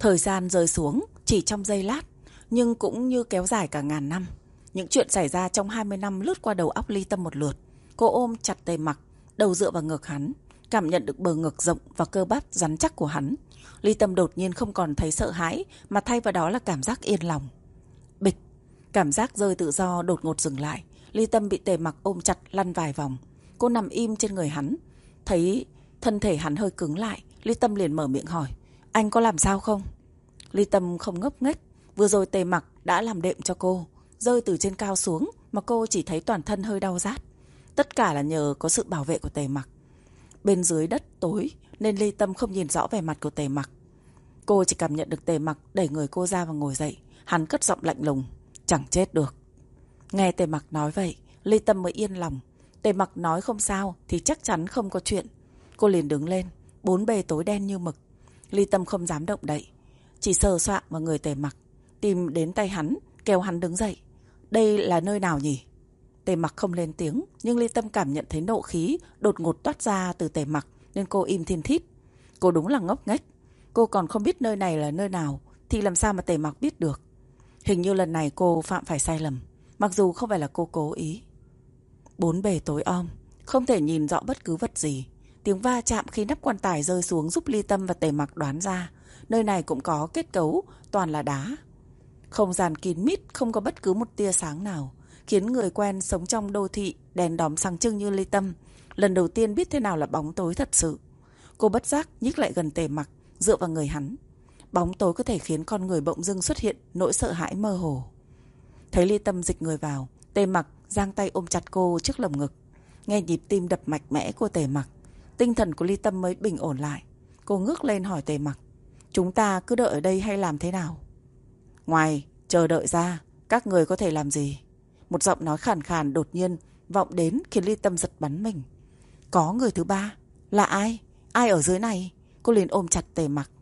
Thời gian rơi xuống chỉ trong giây lát, nhưng cũng như kéo dài cả ngàn năm. Những chuyện xảy ra trong 20 năm lướt qua đầu óc Ly Tâm một lượt. Cô ôm chặt Tề Mặc, đầu dựa vào ngực hắn, cảm nhận được bờ ngực rộng và cơ bắp rắn chắc của hắn. Ly Tâm đột nhiên không còn thấy sợ hãi, mà thay vào đó là cảm giác yên lòng. Bịch, cảm giác rơi tự do đột ngột dừng lại. Ly Tâm bị Tề Mặc ôm chặt lăn vài vòng. Cô nằm im trên người hắn, thấy thân thể hắn hơi cứng lại. Ly Tâm liền mở miệng hỏi: anh có làm sao không? Ly Tâm không ngốc nghếch. Vừa rồi Tề Mặc đã làm đệm cho cô, rơi từ trên cao xuống mà cô chỉ thấy toàn thân hơi đau rát. Tất cả là nhờ có sự bảo vệ của Tề Mặc. Bên dưới đất tối nên Ly Tâm không nhìn rõ vẻ mặt của Tề Mặc. Cô chỉ cảm nhận được Tề Mặc đẩy người cô ra và ngồi dậy. Hắn cất giọng lạnh lùng: chẳng chết được. Nghe Tề Mặc nói vậy, Ly Tâm mới yên lòng. Tề Mặc nói không sao thì chắc chắn không có chuyện. Cô liền đứng lên, bốn bề tối đen như mực. Ly Tâm không dám động đậy, chỉ sờ soạng vào người Tề Mặc, tìm đến tay hắn, kéo hắn đứng dậy. Đây là nơi nào nhỉ? Tề Mặc không lên tiếng, nhưng Ly Tâm cảm nhận thấy nộ khí đột ngột toát ra từ Tề Mặc, nên cô im thiên thít. Cô đúng là ngốc nghếch. Cô còn không biết nơi này là nơi nào thì làm sao mà Tề Mặc biết được? Hình như lần này cô phạm phải sai lầm, mặc dù không phải là cô cố ý. Bốn bề tối om, không thể nhìn rõ bất cứ vật gì. Tiếng va chạm khi nắp quan tài rơi xuống giúp Ly Tâm và Tề Mặc đoán ra nơi này cũng có kết cấu toàn là đá. Không gian kín mít, không có bất cứ một tia sáng nào, khiến người quen sống trong đô thị đèn đóm sáng trưng như Ly Tâm lần đầu tiên biết thế nào là bóng tối thật sự. Cô bất giác nhích lại gần Tề Mặc, dựa vào người hắn. Bóng tối có thể khiến con người bỗng dưng xuất hiện nỗi sợ hãi mơ hồ. Thấy Ly Tâm dịch người vào, Tề Mặc giang tay ôm chặt cô trước lồng ngực. Nghe nhịp tim đập mạnh mẽ của Tề Mặc, tinh thần của Ly Tâm mới bình ổn lại. Cô ngước lên hỏi Tề Mặc: chúng ta cứ đợi ở đây hay làm thế nào? Ngoài chờ đợi ra, các người có thể làm gì? Một giọng nói khàn khàn đột nhiên vọng đến khiến Ly Tâm giật bắn mình. Có người thứ ba? Là ai? Ai ở dưới này? Cô liền ôm chặt Tề Mặc.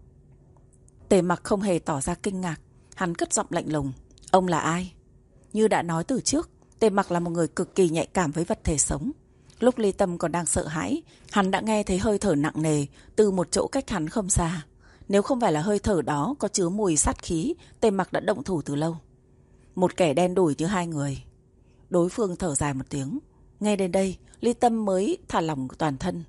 Tề Mặc không hề tỏ ra kinh ngạc. Hắn cất giọng lạnh lùng: ông là ai? Như đã nói từ trước, Tề Mặc là một người cực kỳ nhạy cảm với vật thể sống. Lúc Ly Tâm còn đang sợ hãi, hắn đã nghe thấy hơi thở nặng nề từ một chỗ cách hắn không xa. Nếu không phải là hơi thở đó có chứa mùi sát khí, Tề Mặc đã động thủ từ lâu. Một kẻ đen đủi như hai người. Đối phương thở dài một tiếng. Nghe đến đây, Ly Tâm mới thả lỏng toàn thân.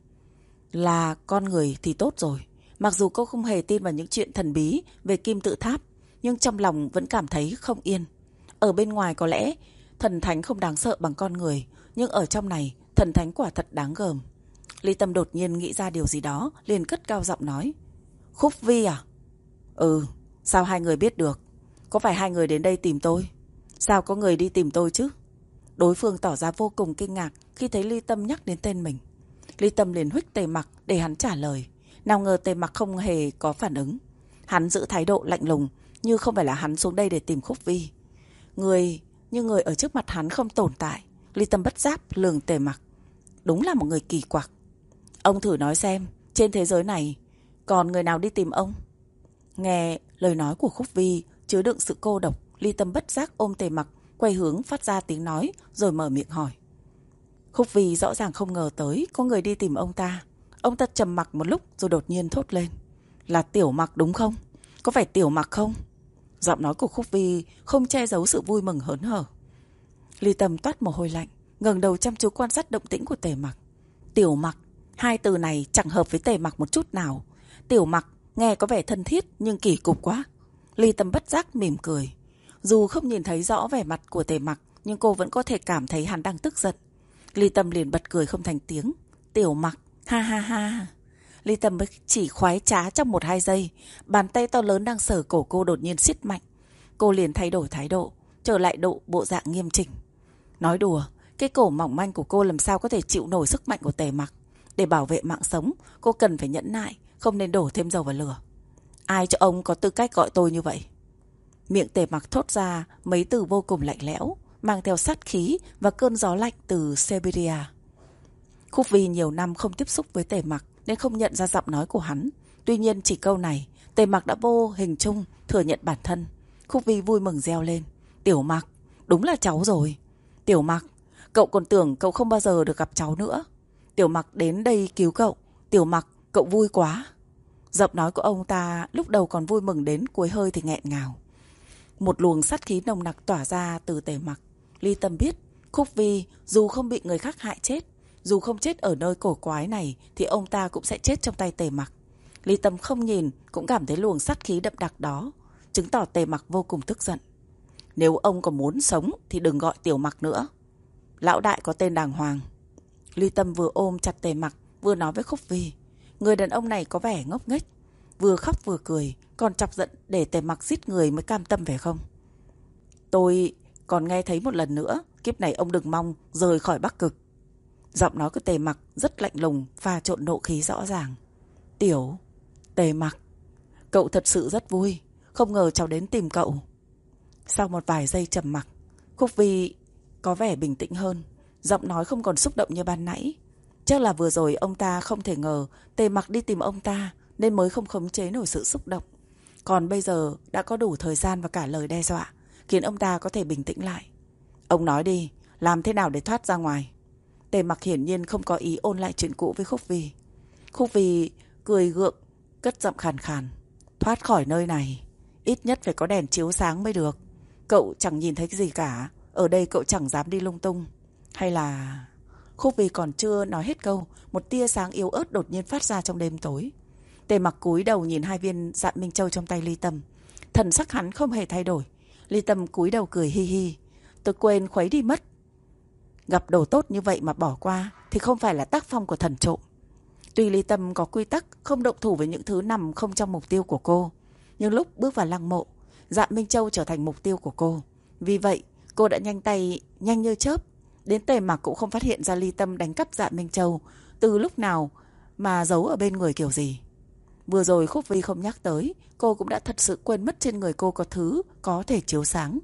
Là con người thì tốt rồi. Mặc dù cô không hề tin vào những chuyện thần bí về kim tự tháp, nhưng trong lòng vẫn cảm thấy không yên. Ở bên ngoài có lẽ thần thánh không đáng sợ bằng con người, nhưng ở trong này thần thánh quả thật đáng gờm. Ly Tâm đột nhiên nghĩ ra điều gì đó, liền cất cao giọng nói: Khúc Vi à? Ừ, sao hai người biết được? Có phải hai người đến đây tìm tôi? Sao có người đi tìm tôi chứ? Đối phương tỏ ra vô cùng kinh ngạc khi thấy Ly Tâm nhắc đến tên mình. Ly Tâm liền huých Tề Mặc để hắn trả lời. Nào ngờ Tề Mặc không hề có phản ứng. Hắn giữ thái độ lạnh lùng, như không phải là hắn xuống đây để tìm Khúc Vi. Người ở trước mặt hắn không tồn tại. Ly Tâm bất giác lườm Tề Mặc. Đúng là một người kỳ quặc. Ông thử nói xem, trên thế giới này còn người nào đi tìm ông? Nghe lời nói của Khúc Vi chứa đựng sự cô độc, Ly Tâm bất giác ôm Tề Mặc, quay hướng phát ra tiếng nói, rồi mở miệng hỏi. Khúc Vi rõ ràng không ngờ tới có người đi tìm ông ta. Ông ta trầm mặc một lúc rồi đột nhiên thốt lên: là Tiểu Mặc đúng không? Có phải Tiểu Mặc không? Giọng nói của Khúc Vi không che giấu sự vui mừng hớn hở. Ly Tâm toát mồ hôi lạnh, ngẩng đầu chăm chú quan sát động tĩnh của Tề Mặc. Tiểu Mặc, hai từ này chẳng hợp với Tề Mặc một chút nào. Tiểu Mặc nghe có vẻ thân thiết nhưng kỳ cục quá. Ly Tâm bất giác mỉm cười. Dù không nhìn thấy rõ vẻ mặt của Tề Mặc, nhưng cô vẫn có thể cảm thấy hắn đang tức giận. Ly Tâm liền bật cười không thành tiếng. Tiểu Mặc, ha ha ha. Ly Tâm chỉ khoái trá trong 1-2 giây. Bàn tay to lớn đang sờ cổ cô đột nhiên siết mạnh. Cô liền thay đổi thái độ, trở lại bộ dạng nghiêm chỉnh. Nói đùa, cái cổ mỏng manh của cô làm sao có thể chịu nổi sức mạnh của Tề Mặc. Để bảo vệ mạng sống, cô cần phải nhẫn nại, không nên đổ thêm dầu vào lửa. Ai cho ông có tư cách gọi tôi như vậy? Miệng Tề Mặc thốt ra mấy từ vô cùng lạnh lẽo, mang theo sát khí và cơn gió lạnh từ Siberia. Khúc Vi nhiều năm không tiếp xúc với Tề Mặc nên không nhận ra giọng nói của hắn. Tuy nhiên chỉ câu này, Tề Mặc đã vô hình chung thừa nhận bản thân. Khúc Vi vui mừng reo lên. Tiểu Mặc, đúng là cháu rồi. Tiểu Mặc, cậu còn tưởng cậu không bao giờ được gặp cháu nữa. Tiểu Mặc đến đây cứu cậu. Tiểu Mặc, cậu vui quá. Giọng nói của ông ta lúc đầu còn vui mừng, đến cuối hơi thì nghẹn ngào. Một luồng sát khí nồng nặc tỏa ra từ Tề Mặc. Ly Tâm biết Khúc Vi dù không bị người khác hại chết, dù không chết ở nơi cổ quái này, thì ông ta cũng sẽ chết trong tay Tề Mặc. Ly Tâm không nhìn cũng cảm thấy luồng sát khí đậm đặc đó, chứng tỏ Tề Mặc vô cùng tức giận. Nếu ông còn muốn sống thì đừng gọi Tiểu Mặc nữa. Lão đại có tên đàng hoàng. Ly Tâm vừa ôm chặt Tề Mặc, vừa nói với Khúc Vi. Người đàn ông này có vẻ ngốc nghếch, vừa khóc vừa cười, còn chọc giận để Tề Mặc giết người mới cam tâm phải không? Tôi còn nghe thấy một lần nữa, kiếp này ông đừng mong rời khỏi Bắc Cực. Giọng nói của Tề Mặc rất lạnh lùng, pha trộn nộ khí rõ ràng. Tề Mặc, cậu thật sự rất vui, không ngờ cháu đến tìm cậu. Sau một vài giây trầm mặc, Khúc Vi có vẻ bình tĩnh hơn, giọng nói không còn xúc động như ban nãy. Chắc là vừa rồi ông ta không thể ngờ Tề Mặc đi tìm ông ta, nên mới không khống chế nổi sự xúc động. Còn bây giờ đã có đủ thời gian và cả lời đe dọa, khiến ông ta có thể bình tĩnh lại. Ông nói đi, làm thế nào để thoát ra ngoài? Tề Mặc hiển nhiên không có ý ôn lại chuyện cũ với Khúc Vi. Khúc Vi cười gượng, cất giọng khàn khàn. Thoát khỏi nơi này, ít nhất phải có đèn chiếu sáng mới được. Cậu chẳng nhìn thấy cái gì cả, ở đây cậu chẳng dám đi lung tung. Hay là... Khúc Vi còn chưa nói hết câu, một tia sáng yếu ớt đột nhiên phát ra trong đêm tối. Tề Mặc cúi đầu nhìn hai viên Dạ Minh Châu trong tay Ly Tâm. Thần sắc hắn không hề thay đổi. Ly Tâm cúi đầu cười hi hi. Tôi quên khuấy đi mất. Gặp đồ tốt như vậy mà bỏ qua thì không phải là tác phong của thần trộm. Tuy Ly Tâm có quy tắc không động thủ với những thứ nằm không trong mục tiêu của cô, nhưng lúc bước vào lăng mộ, Dạ Minh Châu trở thành mục tiêu của cô. Vì vậy cô đã nhanh tay, nhanh như chớp. Đến Tề Mặc cũng không phát hiện ra Ly Tâm đánh cắp Dạ Minh Châu từ lúc nào mà giấu ở bên người kiểu gì. Vừa rồi Khúc Vi không nhắc tới, cô cũng đã thật sự quên mất trên người cô có thứ có thể chiếu sáng.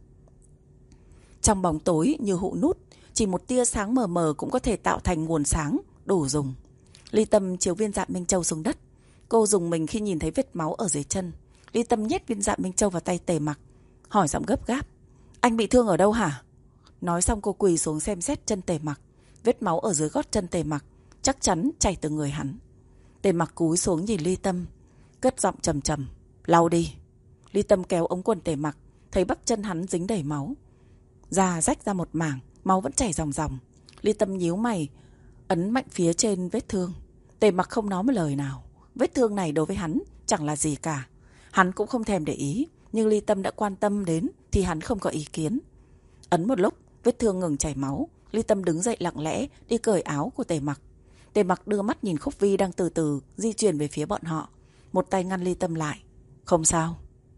Trong bóng tối như hụ nút, chỉ một tia sáng mờ mờ cũng có thể tạo thành nguồn sáng đủ dùng. Ly Tâm chiếu viên Dạ Minh Châu xuống đất. Cô dùng mình khi nhìn thấy vết máu ở dưới chân. Ly Tâm nhét viên Dạ Minh Châu vào tay Tề Mặc, hỏi giọng gấp gáp. Anh bị thương ở đâu hả? Nói xong cô quỳ xuống xem xét chân Tề Mặc. Vết máu ở dưới gót chân Tề Mặc chắc chắn chảy từ người hắn. Tề Mặc cúi xuống nhìn Ly Tâm, cất giọng trầm trầm. Lau đi. Ly Tâm kéo ống quần Tề Mặc, thấy bắp chân hắn dính đầy máu, da rách ra một mảng, máu vẫn chảy ròng ròng. Ly Tâm nhíu mày, ấn mạnh phía trên vết thương. Tề Mặc không nói một lời nào. Vết thương này đối với hắn chẳng là gì cả. Hắn cũng không thèm để ý, nhưng Ly Tâm đã quan tâm đến thì hắn không có ý kiến. Ấn một lúc, vết thương ngừng chảy máu. Ly Tâm đứng dậy lặng lẽ đi cởi áo của Tề Mặc. Tề Mặc đưa mắt nhìn Khúc Vi đang từ từ di chuyển về phía bọn họ, một tay ngăn Ly Tâm lại. Không sao.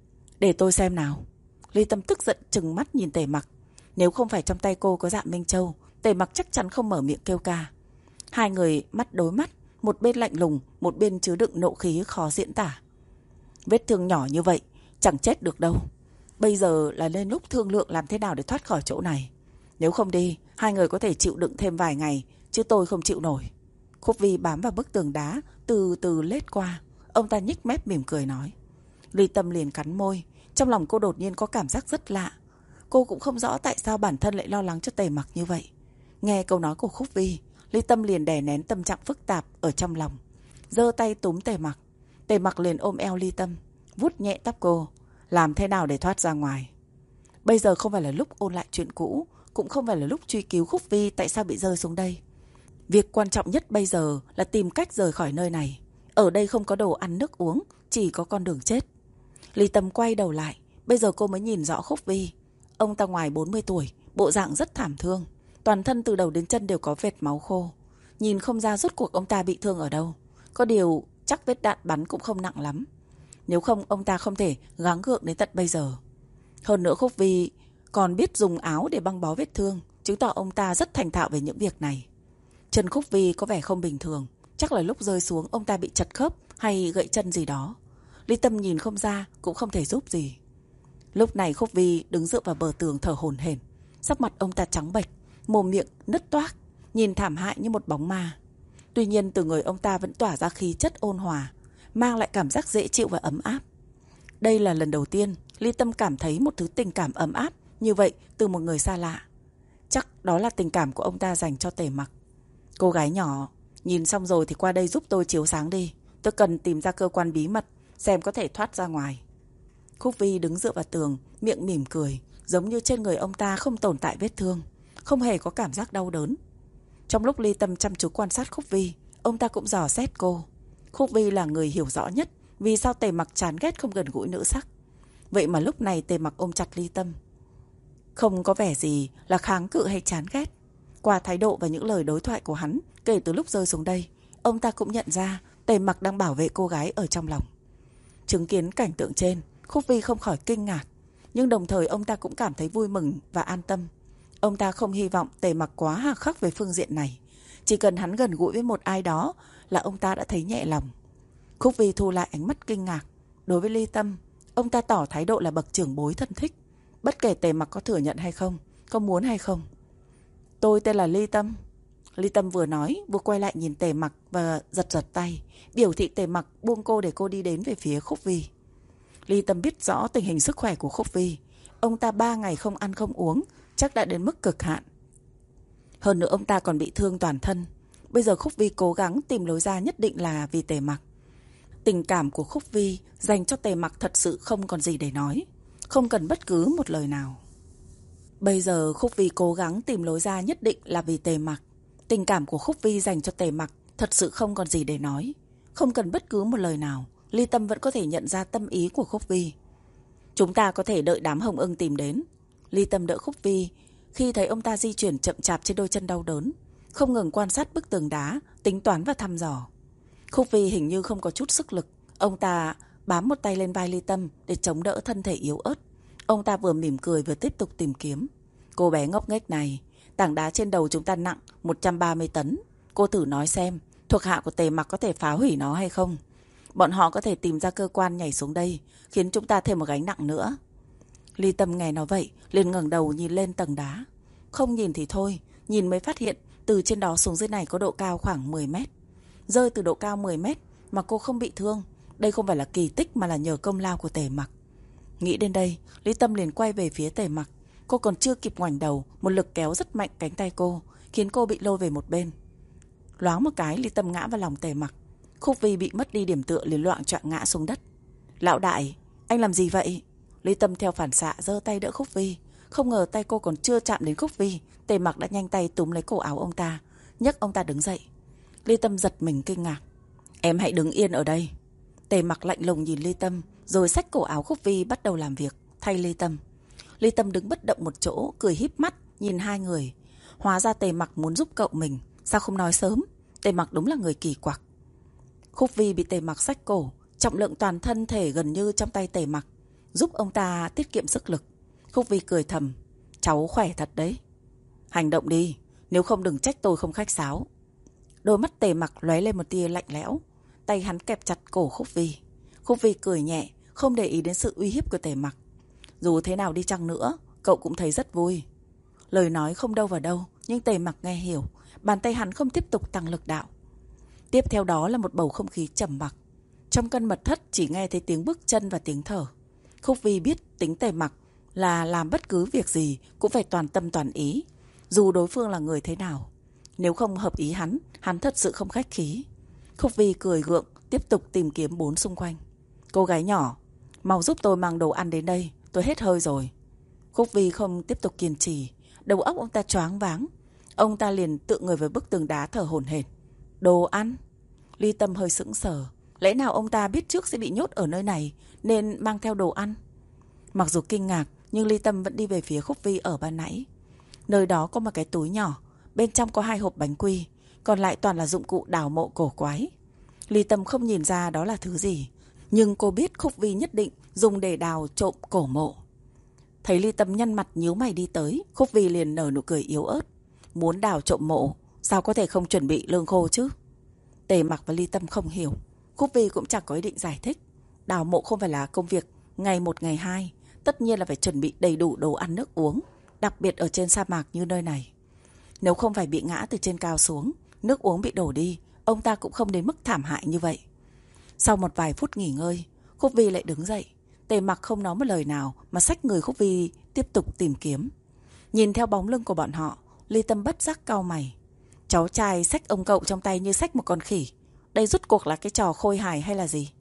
Để tôi xem nào. Ly Tâm tức giận trừng mắt nhìn Tề Mặc. Nếu không phải trong tay cô có Dạ Minh Châu, Tề Mặc chắc chắn không mở miệng kêu ca. Hai người mắt đối mắt, một bên lạnh lùng, một bên chứa đựng nộ khí khó diễn tả. Vết thương nhỏ như vậy chẳng chết được đâu. Bây giờ là lên lúc thương lượng làm thế nào để thoát khỏi chỗ này. Nếu không đi, hai người có thể chịu đựng thêm vài ngày, chứ tôi không chịu nổi. Khúc Vi bám vào bức tường đá, từ từ lết qua. Ông ta nhếch mép mỉm cười nói. Ly Tâm liền cắn môi. Trong lòng cô đột nhiên có cảm giác rất lạ. Cô cũng không rõ tại sao bản thân lại lo lắng cho Tề Mặc như vậy. Nghe câu nói của Khúc Vi, Ly Tâm liền đè nén tâm trạng phức tạp ở trong lòng, giơ tay túm Tề Mặc. Tề Mặc liền ôm eo Ly Tâm, vuốt nhẹ tóc cô. Làm thế nào để thoát ra ngoài? Bây giờ không phải là lúc ôn lại chuyện cũ, cũng không phải là lúc truy cứu Khúc Vi tại sao bị rơi xuống đây. Việc quan trọng nhất bây giờ là tìm cách rời khỏi nơi này. Ở đây không có đồ ăn nước uống, chỉ có con đường chết. Ly Tâm quay đầu lại, bây giờ cô mới nhìn rõ Khúc Vi. Ông ta ngoài 40 tuổi, bộ dạng rất thảm thương, toàn thân từ đầu đến chân đều có vệt máu khô. Nhìn không ra rốt cuộc ông ta bị thương ở đâu. Có điều chắc vết đạn bắn cũng không nặng lắm. Nếu không ông ta không thể gắng gượng đến tận bây giờ. Hơn nữa Khúc Vi còn biết dùng áo để băng bó vết thương, chứng tỏ ông ta rất thành thạo về những việc này. Chân Khúc Vi có vẻ không bình thường, chắc là lúc rơi xuống ông ta bị chật khớp hay gãy chân gì đó. Ly Tâm nhìn không ra cũng không thể giúp gì. Lúc này Khúc Vi đứng dựa vào bờ tường thở hổn hển. Sắc mặt ông ta trắng bệch, mồm miệng nứt toác, nhìn thảm hại như một bóng ma. Tuy nhiên từ người ông ta vẫn tỏa ra khí chất ôn hòa, mang lại cảm giác dễ chịu và ấm áp. Đây là lần đầu tiên Ly Tâm cảm thấy một thứ tình cảm ấm áp như vậy từ một người xa lạ. Chắc đó là tình cảm của ông ta dành cho Tề Mặc. Cô gái nhỏ, nhìn xong rồi thì qua đây giúp tôi chiếu sáng đi. Tôi cần tìm ra cơ quan bí mật, xem có thể thoát ra ngoài. Khúc Vi đứng dựa vào tường, miệng mỉm cười, giống như trên người ông ta không tồn tại vết thương, không hề có cảm giác đau đớn. Trong lúc Ly Tâm chăm chú quan sát Khúc Vi, ông ta cũng dò xét cô. Khúc Vi là người hiểu rõ nhất vì sao Tề Mặc chán ghét không gần gũi nữ sắc. Vậy mà lúc này Tề Mặc ôm chặt Ly Tâm, không có vẻ gì là kháng cự hay chán ghét. Qua thái độ và những lời đối thoại của hắn kể từ lúc rơi xuống đây, ông ta cũng nhận ra Tề Mặc đang bảo vệ cô gái ở trong lòng. Chứng kiến cảnh tượng trên, Khúc Vi không khỏi kinh ngạc, nhưng đồng thời ông ta cũng cảm thấy vui mừng và an tâm. Ông ta không hy vọng Tề Mặc quá hà khắc về phương diện này. Chỉ cần hắn gần gũi với một ai đó là ông ta đã thấy nhẹ lòng. Khúc Vi thu lại ánh mắt kinh ngạc. Đối với Ly Tâm, ông ta tỏ thái độ là bậc trưởng bối thân thích, bất kể Tề Mặc có thừa nhận hay không, có muốn hay không. Tôi tên là Ly Tâm. Ly Tâm vừa nói vừa quay lại nhìn Tề Mặc và giật giật tay, biểu thị Tề Mặc buông cô để cô đi đến về phía Khúc Vi. Ly Tâm biết rõ tình hình sức khỏe của Khúc Vi. Ông ta 3 ngày không ăn không uống, chắc đã đến mức cực hạn. Hơn nữa ông ta còn bị thương toàn thân. Bây giờ Khúc Vi cố gắng tìm lối ra nhất định là vì Tề Mặc. Tình cảm của Khúc Vi dành cho Tề Mặc thật sự không còn gì để nói, không cần bất cứ một lời nào. Bây giờ Khúc Vi cố gắng tìm lối ra nhất định là vì Tề Mặc. Tình cảm của Khúc Vi dành cho Tề Mặc thật sự không còn gì để nói, không cần bất cứ một lời nào. Ly Tâm vẫn có thể nhận ra tâm ý của Khúc Vi. Chúng ta có thể đợi đám hồng ưng tìm đến. Ly Tâm đỡ Khúc Vi khi thấy ông ta di chuyển chậm chạp trên đôi chân đau đớn, không ngừng quan sát bức tường đá, tính toán và thăm dò. Khúc Vi hình như không có chút sức lực. Ông ta bám một tay lên vai Ly Tâm để chống đỡ thân thể yếu ớt. Ông ta vừa mỉm cười vừa tiếp tục tìm kiếm. Cô bé ngốc nghếch này, tảng đá trên đầu chúng ta nặng 130 tấn. Cô thử nói xem, thuộc hạ của Tề Mặc có thể phá hủy nó hay không? Bọn họ có thể tìm ra cơ quan nhảy xuống đây, khiến chúng ta thêm một gánh nặng nữa. Ly Tâm nghe nói vậy, liền ngẩng đầu nhìn lên tầng đá. Không nhìn thì thôi, nhìn mới phát hiện từ trên đó xuống dưới này có độ cao khoảng 10 mét. Rơi từ độ cao 10 mét mà cô không bị thương, đây không phải là kỳ tích mà là nhờ công lao của Tề Mặc. Nghĩ đến đây, Ly Tâm liền quay về phía Tề Mặc. Cô còn chưa kịp ngoảnh đầu, một lực kéo rất mạnh cánh tay cô, khiến cô bị lôi về một bên. Loáng một cái, Ly Tâm ngã vào lòng Tề Mặc. Khúc Vi bị mất đi điểm tựa liền loạng choạng ngã xuống đất. Lão đại, anh làm gì vậy? Ly Tâm theo phản xạ giơ tay đỡ Khúc Vi. Không ngờ tay cô còn chưa chạm đến Khúc Vi, Tề Mặc đã nhanh tay túm lấy cổ áo ông ta, nhấc ông ta đứng dậy. Ly Tâm giật mình kinh ngạc. Em hãy đứng yên ở đây. Tề Mặc lạnh lùng nhìn Ly Tâm, rồi xách cổ áo Khúc Vi bắt đầu làm việc thay Ly Tâm. Ly Tâm đứng bất động một chỗ, cười híp mắt nhìn hai người. Hóa ra Tề Mặc muốn giúp cậu mình, sao không nói sớm? Tề Mặc đúng là người kỳ quặc. Khúc Vi bị Tề Mặc xách cổ, trọng lượng toàn thân thể gần như trong tay Tề Mặc, giúp ông ta tiết kiệm sức lực. Khúc Vi cười thầm, cháu khỏe thật đấy. Hành động đi, nếu không đừng trách tôi không khách sáo. Đôi mắt Tề Mặc lóe lên một tia lạnh lẽo, tay hắn kẹp chặt cổ Khúc Vi. Khúc Vi cười nhẹ, không để ý đến sự uy hiếp của Tề Mặc. Dù thế nào đi chăng nữa, cậu cũng thấy rất vui. Lời nói không đâu vào đâu, nhưng Tề Mặc nghe hiểu. Bàn tay hắn không tiếp tục tăng lực đạo. Tiếp theo đó là một bầu không khí trầm mặc. Trong căn mật thất chỉ nghe thấy tiếng bước chân và tiếng thở. Khúc Vi biết tính Tề Mặc là làm bất cứ việc gì cũng phải toàn tâm toàn ý, dù đối phương là người thế nào. Nếu không hợp ý hắn thật sự không khách khí. Khúc Vi cười gượng, tiếp tục tìm kiếm bốn xung quanh. Cô gái nhỏ, mau giúp tôi mang đồ ăn đến đây, tôi hết hơi rồi. Khúc Vi không tiếp tục kiên trì, đầu óc ông ta choáng váng. Ông ta liền tựa người với bức tường đá thở hổn hển. Đồ ăn? Ly Tâm hơi sững sờ. Lẽ nào ông ta biết trước sẽ bị nhốt ở nơi này nên mang theo đồ ăn? Mặc dù kinh ngạc, nhưng Ly Tâm vẫn đi về phía Khúc Vi ở ban nãy. Nơi đó có một cái túi nhỏ, bên trong có 2 hộp bánh quy, còn lại toàn là dụng cụ đào mộ cổ quái. Ly Tâm không nhìn ra đó là thứ gì, nhưng cô biết Khúc Vi nhất định dùng để đào trộm cổ mộ. Thấy Ly Tâm nhăn mặt nhíu mày đi tới, Khúc Vi liền nở nụ cười yếu ớt. Muốn đào trộm mộ, sao có thể không chuẩn bị lương khô chứ? Tề Mặc và Ly Tâm không hiểu. Khúc Vi cũng chẳng có ý định giải thích. Đào mộ không phải là công việc ngày một ngày hai, tất nhiên là phải chuẩn bị đầy đủ đồ ăn nước uống, đặc biệt ở trên sa mạc như nơi này. Nếu không phải bị ngã từ trên cao xuống, nước uống bị đổ đi, ông ta cũng không đến mức thảm hại như vậy. Sau một vài phút nghỉ ngơi, Khúc Vi lại đứng dậy. Tề Mặc không nói một lời nào mà xách người Khúc Vi tiếp tục tìm kiếm. Nhìn theo bóng lưng của bọn họ, Ly Tâm bất giác cau mày. Cháu trai xách ông cậu trong tay như xách một con khỉ. đây rút cuộc là cái trò khôi hài hay là gì?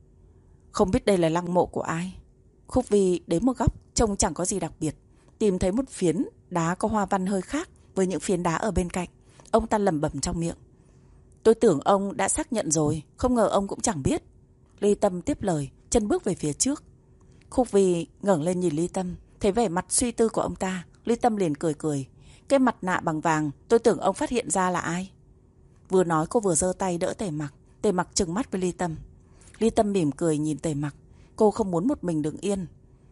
Không biết đây là lăng mộ của ai. Khúc Vi đến một góc trông chẳng có gì đặc biệt, tìm thấy một phiến đá có hoa văn hơi khác với những phiến đá ở bên cạnh. Ông ta lẩm bẩm trong miệng. Tôi tưởng ông đã xác nhận rồi, không ngờ ông cũng chẳng biết. Ly Tâm tiếp lời, chân bước về phía trước. Khúc Vi ngẩng lên nhìn Ly Tâm, thấy vẻ mặt suy tư của ông ta. Ly Tâm liền cười cười. Cái mặt nạ bằng vàng, tôi tưởng ông phát hiện ra là ai. Vừa nói cô vừa giơ tay đỡ Tề Mặc. Tề Mặc trừng mắt với Ly Tâm. Ly Tâm mỉm cười nhìn Tề Mặc. Cô không muốn một mình đứng yên.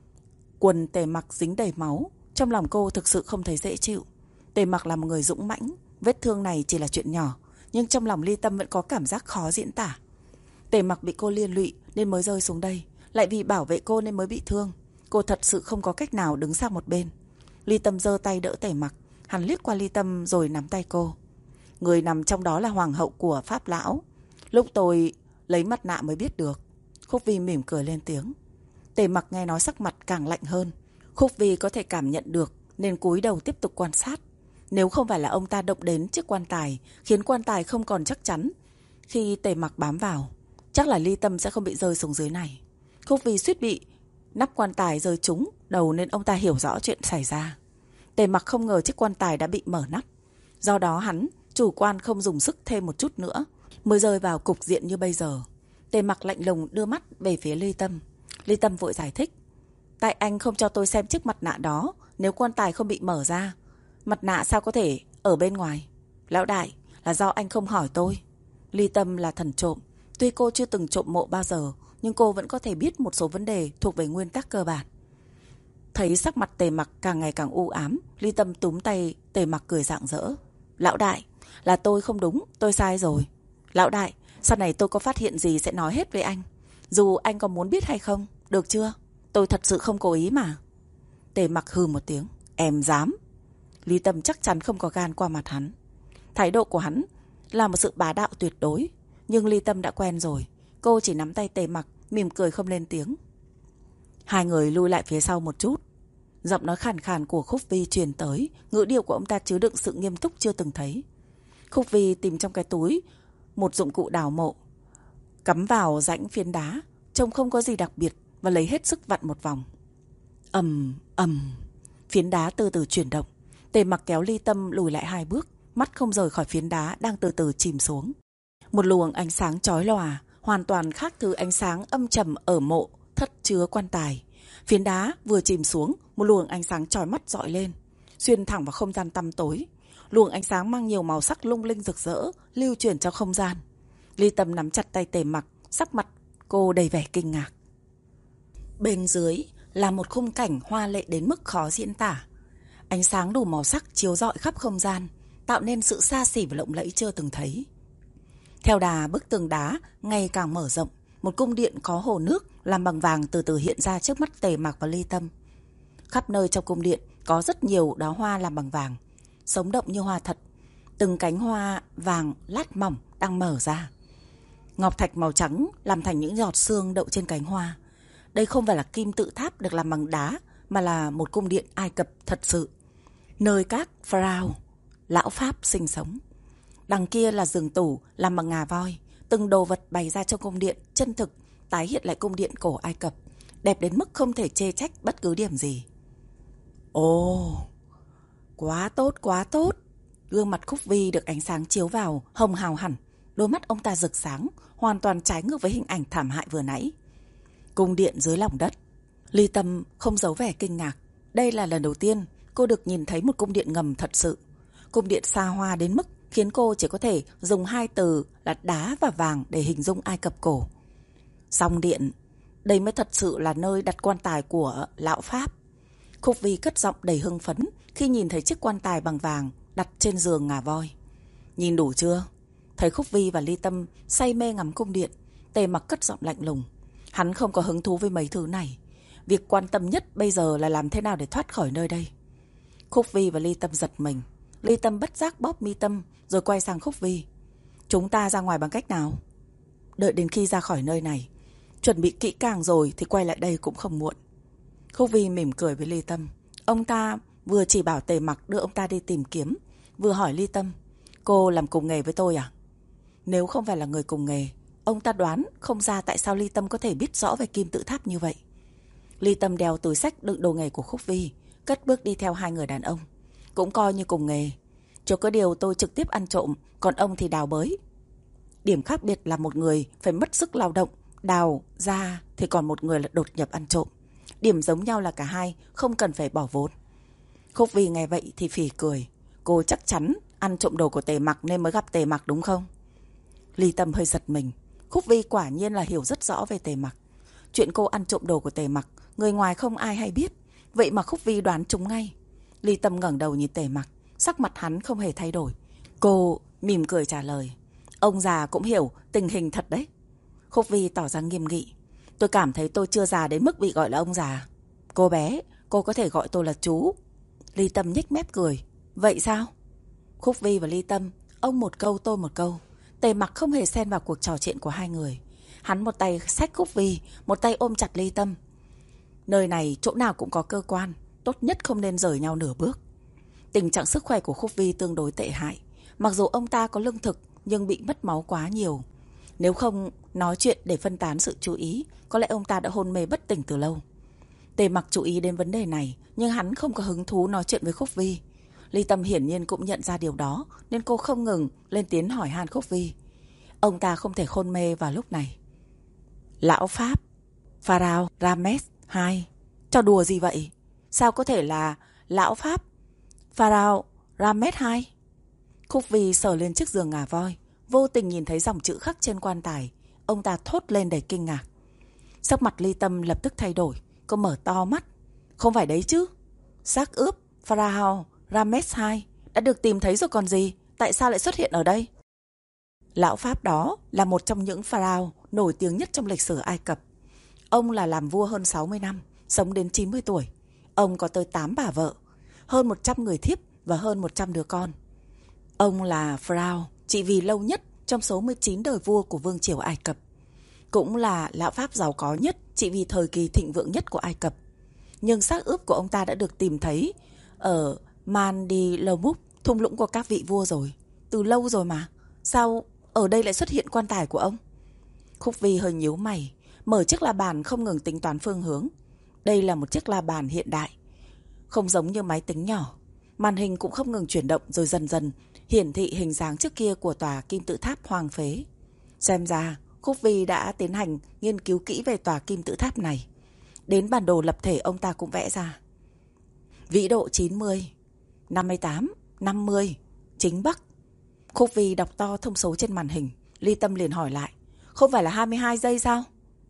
Quần Tề Mặc dính đầy máu, trong lòng cô thực sự không thấy dễ chịu. Tề Mặc là một người dũng mãnh, vết thương này chỉ là chuyện nhỏ, nhưng trong lòng Ly Tâm vẫn có cảm giác khó diễn tả. Tề Mặc bị cô liên lụy nên mới rơi xuống đây, lại vì bảo vệ cô nên mới bị thương. Cô thật sự không có cách nào đứng sang một bên. Ly Tâm giơ tay đỡ Tề Mặc. Hắn liếc qua Ly Tâm rồi nắm tay cô. Người nằm trong đó là hoàng hậu của Pháp lão. Lúc tôi lấy mặt nạ mới biết được. Khúc Vi mỉm cười lên tiếng. Tề Mặc nghe nói sắc mặt càng lạnh hơn. Khúc Vi có thể cảm nhận được nên cúi đầu tiếp tục quan sát. Nếu không phải là ông ta động đến chiếc quan tài, khiến quan tài không còn chắc chắn, khi Tề Mặc bám vào, chắc là Ly Tâm sẽ không bị rơi xuống dưới này. Khúc Vi suýt bị nắp quan tài rơi trúng đầu nên ông ta hiểu rõ chuyện xảy ra. Tề Mặc không ngờ chiếc quan tài đã bị mở nắp. Do đó hắn chủ quan không dùng sức thêm một chút nữa, mới rơi vào cục diện như bây giờ. Tề Mặc lạnh lùng đưa mắt về phía Ly Tâm. Ly Tâm vội giải thích. Tại anh không cho tôi xem chiếc mặt nạ đó, nếu quan tài không bị mở ra, mặt nạ sao có thể ở bên ngoài? Lão đại, là do anh không hỏi tôi. Ly Tâm là thần trộm. Tuy cô chưa từng trộm mộ bao giờ, nhưng cô vẫn có thể biết một số vấn đề thuộc về nguyên tắc cơ bản. Thấy sắc mặt Tề Mặc càng ngày càng u ám, Ly Tâm túm tay Tề Mặc cười rạng rỡ. Lão đại, là tôi không đúng, tôi sai rồi. Lão đại, sau này tôi có phát hiện gì sẽ nói hết với anh. Dù anh có muốn biết hay không, được chưa? Tôi thật sự không cố ý mà. Tề Mặc hừ một tiếng. Em dám? Ly Tâm chắc chắn không có gan qua mặt hắn. Thái độ của hắn là một sự bá đạo tuyệt đối. Nhưng Ly Tâm đã quen rồi. Cô chỉ nắm tay Tề Mặc, mỉm cười không lên tiếng. Hai người lui lại phía sau một chút. Giọng nói khàn khàn của Khúc Vi truyền tới. Ngữ điệu của ông ta chứa đựng sự nghiêm túc chưa từng thấy. Khúc Vi tìm trong cái túi một dụng cụ đào mộ, cắm vào rãnh phiến đá, trông không có gì đặc biệt, và lấy hết sức vặn một vòng. Ầm ầm, phiến đá từ từ chuyển động. Tề Mặc kéo Ly Tâm lùi lại 2 bước, mắt không rời khỏi phiến đá đang từ từ chìm xuống. Một luồng ánh sáng chói lòa, hoàn toàn khác thứ ánh sáng âm trầm ở mộ thất chứa quan tài. Phiến đá vừa chìm xuống, một luồng ánh sáng chói mắt rọi lên, xuyên thẳng vào không gian tăm tối. Luồng ánh sáng mang nhiều màu sắc lung linh rực rỡ, lưu chuyển trong không gian. Ly Tâm nắm chặt tay Tề Mặc, sắc mặt cô đầy vẻ kinh ngạc. Bên dưới là một khung cảnh hoa lệ đến mức khó diễn tả. Ánh sáng đủ màu sắc chiếu rọi khắp không gian, tạo nên sự xa xỉ và lộng lẫy chưa từng thấy. Theo đà bức tường đá ngày càng mở rộng, một cung điện có hồ nước làm bằng vàng từ từ hiện ra trước mắt Tề Mặc và Ly Tâm. Khắp nơi trong cung điện có rất nhiều đóa hoa làm bằng vàng, sống động như hoa thật. Từng cánh hoa vàng lát mỏng đang mở ra. Ngọc thạch màu trắng làm thành những giọt sương đậu trên cánh hoa. Đây không phải là kim tự tháp được làm bằng đá, mà là một cung điện Ai Cập thật sự, nơi các pharaoh, lão Pháp sinh sống. Đằng kia là giường tủ làm bằng ngà voi. Từng đồ vật bày ra trong cung điện chân thực tái hiện lại cung điện cổ Ai Cập, đẹp đến mức không thể chê trách bất cứ điểm gì. Ồ, quá tốt, quá tốt. Gương mặt Khúc Vi được ánh sáng chiếu vào hồng hào hẳn. Đôi mắt ông ta rực sáng, hoàn toàn trái ngược với hình ảnh thảm hại vừa nãy. Cung điện dưới lòng đất. Ly Tâm không giấu vẻ kinh ngạc. Đây là lần đầu tiên cô được nhìn thấy một cung điện ngầm thật sự. Cung điện xa hoa đến mức khiến cô chỉ có thể dùng 2 từ là đá và vàng để hình dung Ai Cập cổ. Song điện, đây mới thật sự là nơi đặt quan tài của lão Pháp. Khúc Vi cất giọng đầy hưng phấn khi nhìn thấy chiếc quan tài bằng vàng đặt trên giường ngà voi. Nhìn đủ chưa? Thấy Khúc Vi và Ly Tâm say mê ngắm cung điện, Tề Mặc cất giọng lạnh lùng. Hắn không có hứng thú với mấy thứ này. Việc quan tâm nhất bây giờ là làm thế nào để thoát khỏi nơi đây. Khúc Vi và Ly Tâm giật mình. Ly Tâm bất giác bóp mi tâm rồi quay sang Khúc Vi. Chúng ta ra ngoài bằng cách nào? Đợi đến khi ra khỏi nơi này, chuẩn bị kỹ càng rồi thì quay lại đây cũng không muộn. Khúc Vi mỉm cười với Ly Tâm. Ông ta vừa chỉ bảo Tề Mặc đưa ông ta đi tìm kiếm, vừa hỏi Ly Tâm. Cô làm cùng nghề với tôi à? Nếu không phải là người cùng nghề, ông ta đoán không ra tại sao Ly Tâm có thể biết rõ về kim tự tháp như vậy. Ly Tâm đeo túi xách đựng đồ nghề của Khúc Vi, cất bước đi theo hai người đàn ông. Cũng coi như cùng nghề. Chỉ có điều tôi trực tiếp ăn trộm, còn ông thì đào bới. Điểm khác biệt là một người phải mất sức lao động, đào ra, thì còn một người là đột nhập ăn trộm. Điểm giống nhau là cả hai không cần phải bỏ vốn. Khúc Vi nghe vậy thì phì cười. Cô chắc chắn ăn trộm đồ của Tề Mặc nên mới gặp Tề Mặc đúng không? Ly Tâm hơi giật mình. Khúc Vi quả nhiên là hiểu rất rõ về Tề Mặc. Chuyện cô ăn trộm đồ của Tề Mặc, người ngoài không ai hay biết. Vậy mà Khúc Vi đoán trúng ngay. Ly Tâm ngẩng đầu nhìn Tề Mặc, sắc mặt hắn không hề thay đổi. Cô mỉm cười trả lời. Ông già cũng hiểu tình hình thật đấy. Khúc Vi tỏ ra nghiêm nghị. Tôi cảm thấy tôi chưa già đến mức bị gọi là ông già. Cô bé, cô có thể gọi tôi là chú. Ly Tâm nhếch mép cười. Vậy sao? Khúc Vi và Ly Tâm, ông một câu tôi một câu. Tề Mặc không hề xen vào cuộc trò chuyện của hai người. Hắn một tay xách Khúc Vi, một tay ôm chặt Ly Tâm. Nơi này chỗ nào cũng có cơ quan, tốt nhất không nên rời nhau nửa bước. Tình trạng sức khỏe của Khúc Vi tương đối tệ hại. Mặc dù ông ta có lương thực nhưng bị mất máu quá nhiều. Nếu không nói chuyện để phân tán sự chú ý, có lẽ ông ta đã hôn mê bất tỉnh từ lâu. Tề Mặc chú ý đến vấn đề này, nhưng hắn không có hứng thú nói chuyện với Khúc Vi. Ly Tâm hiển nhiên cũng nhận ra điều đó, nên cô không ngừng lên tiếng hỏi han Khúc Vi. Ông ta không thể hôn mê vào lúc này. Lão Pháp, Pharaoh Rames II. Trò đùa gì vậy? Sao có thể là Lão Pháp, Pharaoh Rames II? Khúc Vi sờ lên chiếc giường ngà voi, vô tình nhìn thấy dòng chữ khắc trên quan tài. Ông ta thốt lên đầy kinh ngạc. Sắc mặt Ly Tâm lập tức thay đổi. Cô mở to mắt. Không phải đấy chứ? Xác ướp Pharaoh Rames II đã được tìm thấy rồi còn gì? Tại sao lại xuất hiện ở đây? Lão Pháp đó là một trong những pharaoh nổi tiếng nhất trong lịch sử Ai Cập. Ông là làm vua hơn 60 năm, sống đến 90 tuổi. Ông có tới 8 bà vợ, hơn 100 người thiếp và hơn 100 đứa con. Ông là pharaoh trị vì lâu nhất trong số 19 đời vua của vương triều Ai Cập. Cũng là lão Pháp giàu có nhất trị vì thời kỳ thịnh vượng nhất của Ai Cập. Nhưng xác ướp của ông ta đã được tìm thấy ở Mandilobuk, thung lũng của các vị vua rồi. Từ lâu rồi mà. Sao ở đây lại xuất hiện quan tài của ông? Khúc Vi hơi nhíu mày, mở chiếc la bàn không ngừng tính toán phương hướng. Đây là một chiếc la bàn hiện đại, không giống như máy tính nhỏ. Màn hình cũng không ngừng chuyển động rồi dần dần hiển thị hình dáng trước kia của tòa kim tự tháp hoang phế. Xem ra Khúc Vi đã tiến hành nghiên cứu kỹ về tòa kim tự tháp này. Đến bản đồ lập thể ông ta cũng vẽ ra. Vĩ độ 90, 58, 50, chính Bắc. Khúc Vi đọc to thông số trên màn hình. Ly Tâm liền hỏi lại. Không phải là 22 giây sao?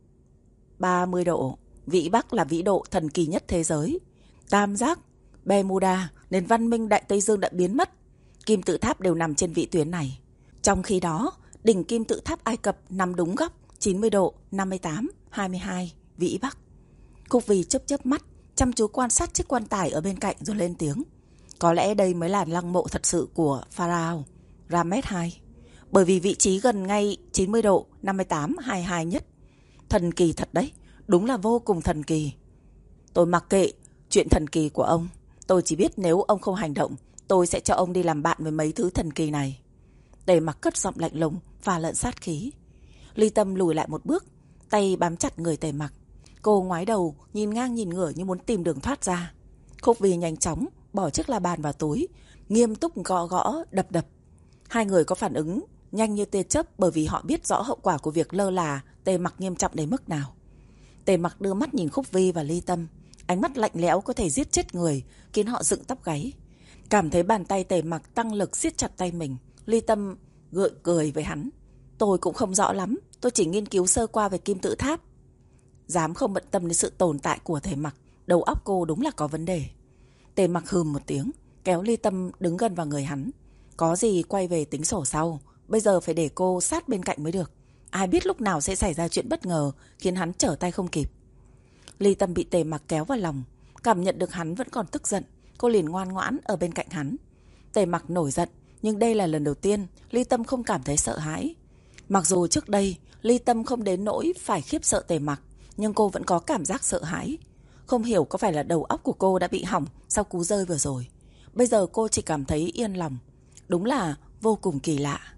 30 độ. Vĩ Bắc là vĩ độ thần kỳ nhất thế giới. Tam giác Bermuda, nền văn minh Đại Tây Dương đã biến mất. Kim tự tháp đều nằm trên vĩ tuyến này. Trong khi đó, đỉnh kim tự tháp Ai Cập nằm đúng góc 90 độ, 58, 22, vĩ Bắc. Khúc Vi chớp mắt, chăm chú quan sát chiếc quan tài ở bên cạnh rồi lên tiếng. Có lẽ đây mới là lăng mộ thật sự của Pharaoh Rames II. Bởi vì vị trí gần ngay 90 độ, 58, 22 nhất. Thần kỳ thật đấy, đúng là vô cùng thần kỳ. Tôi mặc kệ chuyện thần kỳ của ông. Tôi chỉ biết nếu ông không hành động, tôi sẽ cho ông đi làm bạn với mấy thứ thần kỳ này. Tề Mặc cất giọng lạnh lùng và lẫn sát khí. Ly Tâm lùi lại một bước, tay bám chặt người Tề Mặc. Cô ngoái đầu, nhìn ngang nhìn ngửa như muốn tìm đường thoát ra. Khúc Vi nhanh chóng bỏ chiếc la bàn vào túi, nghiêm túc gõ gõ, đập đập. Hai người có phản ứng nhanh như tia chớp bởi vì họ biết rõ hậu quả của việc lơ là Tề Mặc nghiêm trọng đến mức nào. Tề Mặc đưa mắt nhìn Khúc Vi và Ly Tâm, ánh mắt lạnh lẽo có thể giết chết người, khiến họ dựng tóc gáy. Cảm thấy bàn tay Tề Mặc tăng lực siết chặt tay mình, Ly Tâm gượng cười với hắn. Tôi cũng không rõ lắm, tôi chỉ nghiên cứu sơ qua về kim tự tháp. Dám không bận tâm đến sự tồn tại của Tề Mặc, đầu óc cô đúng là có vấn đề. Tề Mặc hừm một tiếng, kéo Ly Tâm đứng gần vào người hắn. Có gì quay về tính sổ sau, bây giờ phải để cô sát bên cạnh mới được. Ai biết lúc nào sẽ xảy ra chuyện bất ngờ khiến hắn trở tay không kịp. Ly Tâm bị Tề Mặc kéo vào lòng, cảm nhận được hắn vẫn còn tức giận, cô liền ngoan ngoãn ở bên cạnh hắn. Tề Mặc nổi giận, nhưng đây là lần đầu tiên Ly Tâm không cảm thấy sợ hãi. Mặc dù trước đây Ly Tâm không đến nỗi phải khiếp sợ Tề Mặc, nhưng cô vẫn có cảm giác sợ hãi. Không hiểu có phải là đầu óc của cô đã bị hỏng sau cú rơi vừa rồi. Bây giờ cô chỉ cảm thấy yên lòng. Đúng là vô cùng kỳ lạ.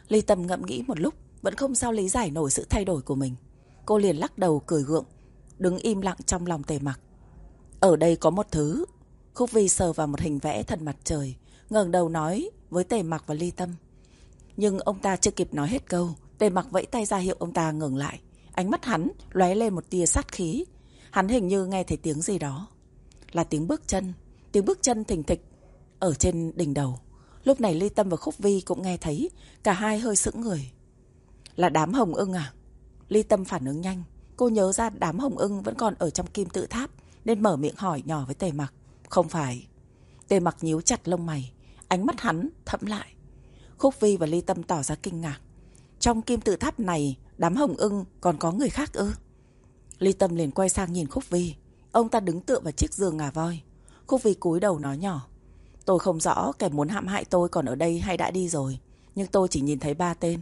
Ly Tâm ngẫm nghĩ một lúc, vẫn không sao lý giải nổi sự thay đổi của mình. Cô liền lắc đầu cười gượng, đứng im lặng trong lòng Tề Mặc. Ở đây có một thứ. Khúc Vi sờ vào một hình vẽ thần mặt trời, ngẩng đầu nói với Tề Mặc và Ly Tâm. Nhưng ông ta chưa kịp nói hết câu, Tề Mặc vẫy tay ra hiệu ông ta ngừng lại. Ánh mắt hắn lóe lên một tia sát khí. Hắn hình như nghe thấy tiếng gì đó. Là tiếng bước chân thình thịch ở trên đỉnh đầu. Lúc này Ly Tâm và Khúc Vi cũng nghe thấy, cả hai hơi sững người. Là đám hồng ưng à? Ly Tâm phản ứng nhanh, cô nhớ ra đám hồng ưng vẫn còn ở trong kim tự tháp, nên mở miệng hỏi nhỏ với Tề Mặc. Không phải. Tề Mặc nhíu chặt lông mày, ánh mắt hắn thẫm lại. Khúc Vi và Ly Tâm tỏ ra kinh ngạc. Trong kim tự tháp này, đám hồng ưng còn có người khác ư? Ly Tâm liền quay sang nhìn Khúc Vi. Ông ta đứng tựa vào chiếc giường ngà voi. Khúc Vi cúi đầu nói nhỏ. Tôi không rõ kẻ muốn hãm hại tôi còn ở đây hay đã đi rồi, nhưng tôi chỉ nhìn thấy 3 tên.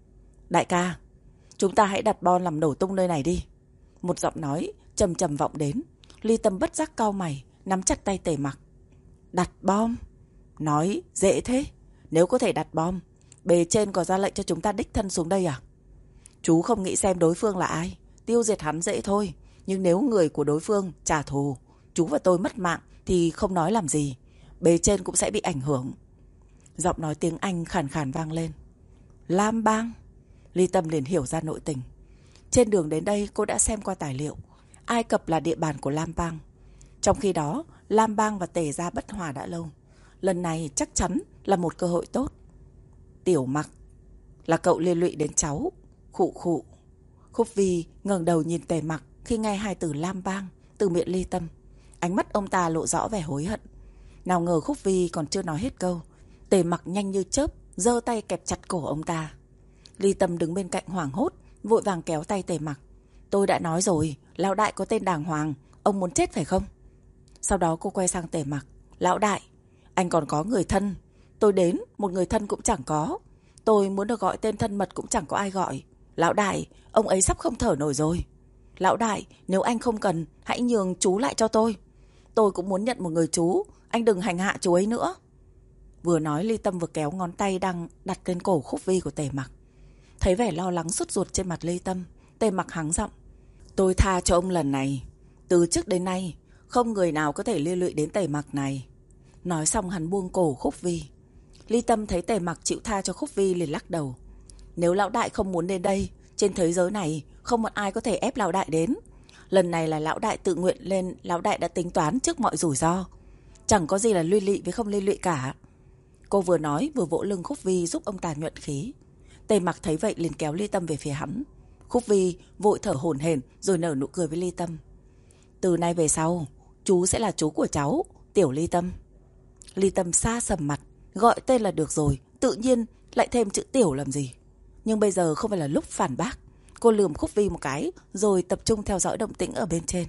Đại ca, chúng ta hãy đặt bom làm nổ tung nơi này đi. Một giọng nói trầm trầm vọng đến. Ly Tâm bất giác cau mày, nắm chặt tay Tề Mặc. Đặt bom? Nói dễ thế. Nếu có thể đặt bom, bề trên có ra lệnh cho chúng ta đích thân xuống đây à? Chú không nghĩ xem đối phương là ai, tiêu diệt hắn dễ thôi. Nhưng nếu người của đối phương trả thù, chú và tôi mất mạng thì không nói làm gì, bề trên cũng sẽ bị ảnh hưởng. Giọng nói tiếng Anh khàn khàn vang lên. Lam Bang. Ly Tâm liền hiểu ra nội tình. Trên đường đến đây cô đã xem qua tài liệu. Ai Cập là địa bàn của Lam Bang. Trong khi đó Lam Bang và Tề gia bất hòa đã lâu. Lần này chắc chắn là một cơ hội tốt. Tiểu Mặc, là cậu liên lụy đến cháu. Khụ khụ. Khúc Vi ngẩng đầu nhìn Tề Mặc khi nghe hai từ Lam Bang từ miệng Ly Tâm. Ánh mắt ông ta lộ rõ vẻ hối hận. Nào ngờ Khúc Vi còn chưa nói hết câu, Tề Mặc nhanh như chớp giơ tay kẹp chặt cổ ông ta. Ly Tâm đứng bên cạnh hoảng hốt, vội vàng kéo tay Tề Mặc. Tôi đã nói rồi, lão đại có tên đàng hoàng, ông muốn chết phải không? Sau đó cô quay sang Tề Mặc. Lão đại, anh còn có người thân. Tôi đến, một người thân cũng chẳng có. Tôi muốn được gọi tên thân mật cũng chẳng có ai gọi. Lão đại, ông ấy sắp không thở nổi rồi. Lão đại, nếu anh không cần, hãy nhường chú lại cho tôi. Tôi cũng muốn nhận một người chú, anh đừng hành hạ chú ấy nữa. Vừa nói Ly Tâm vừa kéo ngón tay đang đặt lên cổ Khúc Vi của Tề Mặc. Thấy vẻ lo lắng sốt ruột trên mặt Ly Tâm, Tề Mặc hắng giọng. Tôi tha cho ông lần này. Từ trước đến nay, không người nào có thể liên lụy đến Tề Mặc này. Nói xong hắn buông cổ Khúc Vi. Ly Tâm thấy Tề Mặc chịu tha cho Khúc Vi liền lắc đầu. Nếu lão đại không muốn đến đây, trên thế giới này không một ai có thể ép lão đại đến. Lần này là lão đại tự nguyện lên, lão đại đã tính toán trước mọi rủi ro. Chẳng có gì là liên lụy với không liên lụy cả. Cô vừa nói vừa vỗ lưng Khúc Vi giúp ông ta nhuận khí. Tề Mặc thấy vậy liền kéo Ly Tâm về phía hắn. Khúc Vi vội thở hổn hển rồi nở nụ cười với Ly Tâm. Từ nay về sau, chú sẽ là chú của cháu, tiểu Ly Tâm. Ly Tâm xa sầm mặt, gọi tên là được rồi, tự nhiên lại thêm chữ tiểu làm gì. Nhưng bây giờ không phải là lúc phản bác. Cô lườm Khúc Vi một cái rồi tập trung theo dõi động tĩnh ở bên trên.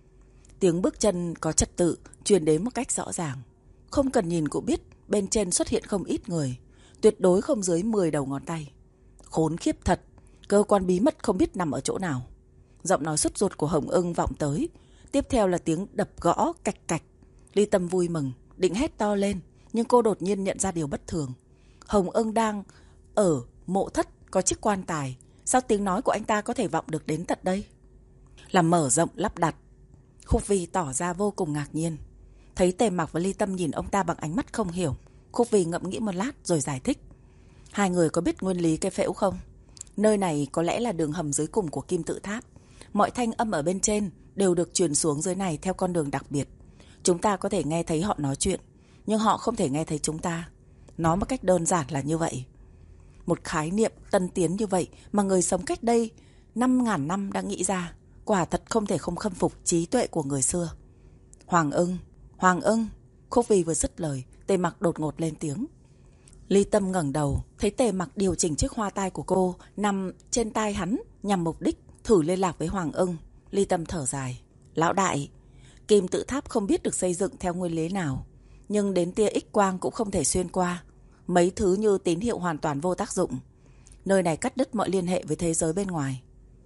Tiếng bước chân có trật tự truyền đến một cách rõ ràng. Không cần nhìn cũng biết bên trên xuất hiện không ít người, tuyệt đối không dưới 10 đầu ngón tay. Khốn khiếp thật, cơ quan bí mật không biết nằm ở chỗ nào. Giọng nói sốt ruột của Hồng Ưng vọng tới. Tiếp theo là tiếng đập gõ cạch cạch. Ly Tâm vui mừng, định hét to lên, nhưng cô đột nhiên nhận ra điều bất thường. Hồng Ưng đang ở mộ thất có chiếc quan tài. Sao tiếng nói của anh ta có thể vọng được đến tận đây? Là mở rộng lắp đặt. Khúc Vi tỏ ra vô cùng ngạc nhiên. Thấy Tề Mặc và Ly Tâm nhìn ông ta bằng ánh mắt không hiểu, Khúc Vi ngẫm nghĩ một lát rồi giải thích. Hai người có biết nguyên lý cái phễu không? Nơi này có lẽ là đường hầm dưới cùng của kim tự tháp. Mọi thanh âm ở bên trên đều được truyền xuống dưới này theo con đường đặc biệt. Chúng ta có thể nghe thấy họ nói chuyện, nhưng họ không thể nghe thấy chúng ta. Nói một cách đơn giản là như vậy. Một khái niệm tân tiến như vậy mà người sống cách đây 5.000 năm đã nghĩ ra. Quả thật không thể không khâm phục trí tuệ của người xưa. Hoàng Ưng. Khúc Vi vừa dứt lời, Tề Mặc đột ngột lên tiếng. Ly Tâm ngẩng đầu, thấy Tề Mặc điều chỉnh chiếc hoa tai của cô nằm trên tai hắn nhằm mục đích thử liên lạc với Hoàng Ưng. Ly Tâm thở dài. Lão đại, kim tự tháp không biết được xây dựng theo nguyên lý nào, nhưng đến tia X quang cũng không thể xuyên qua. Mấy thứ như tín hiệu hoàn toàn vô tác dụng. Nơi này cắt đứt mọi liên hệ với thế giới bên ngoài.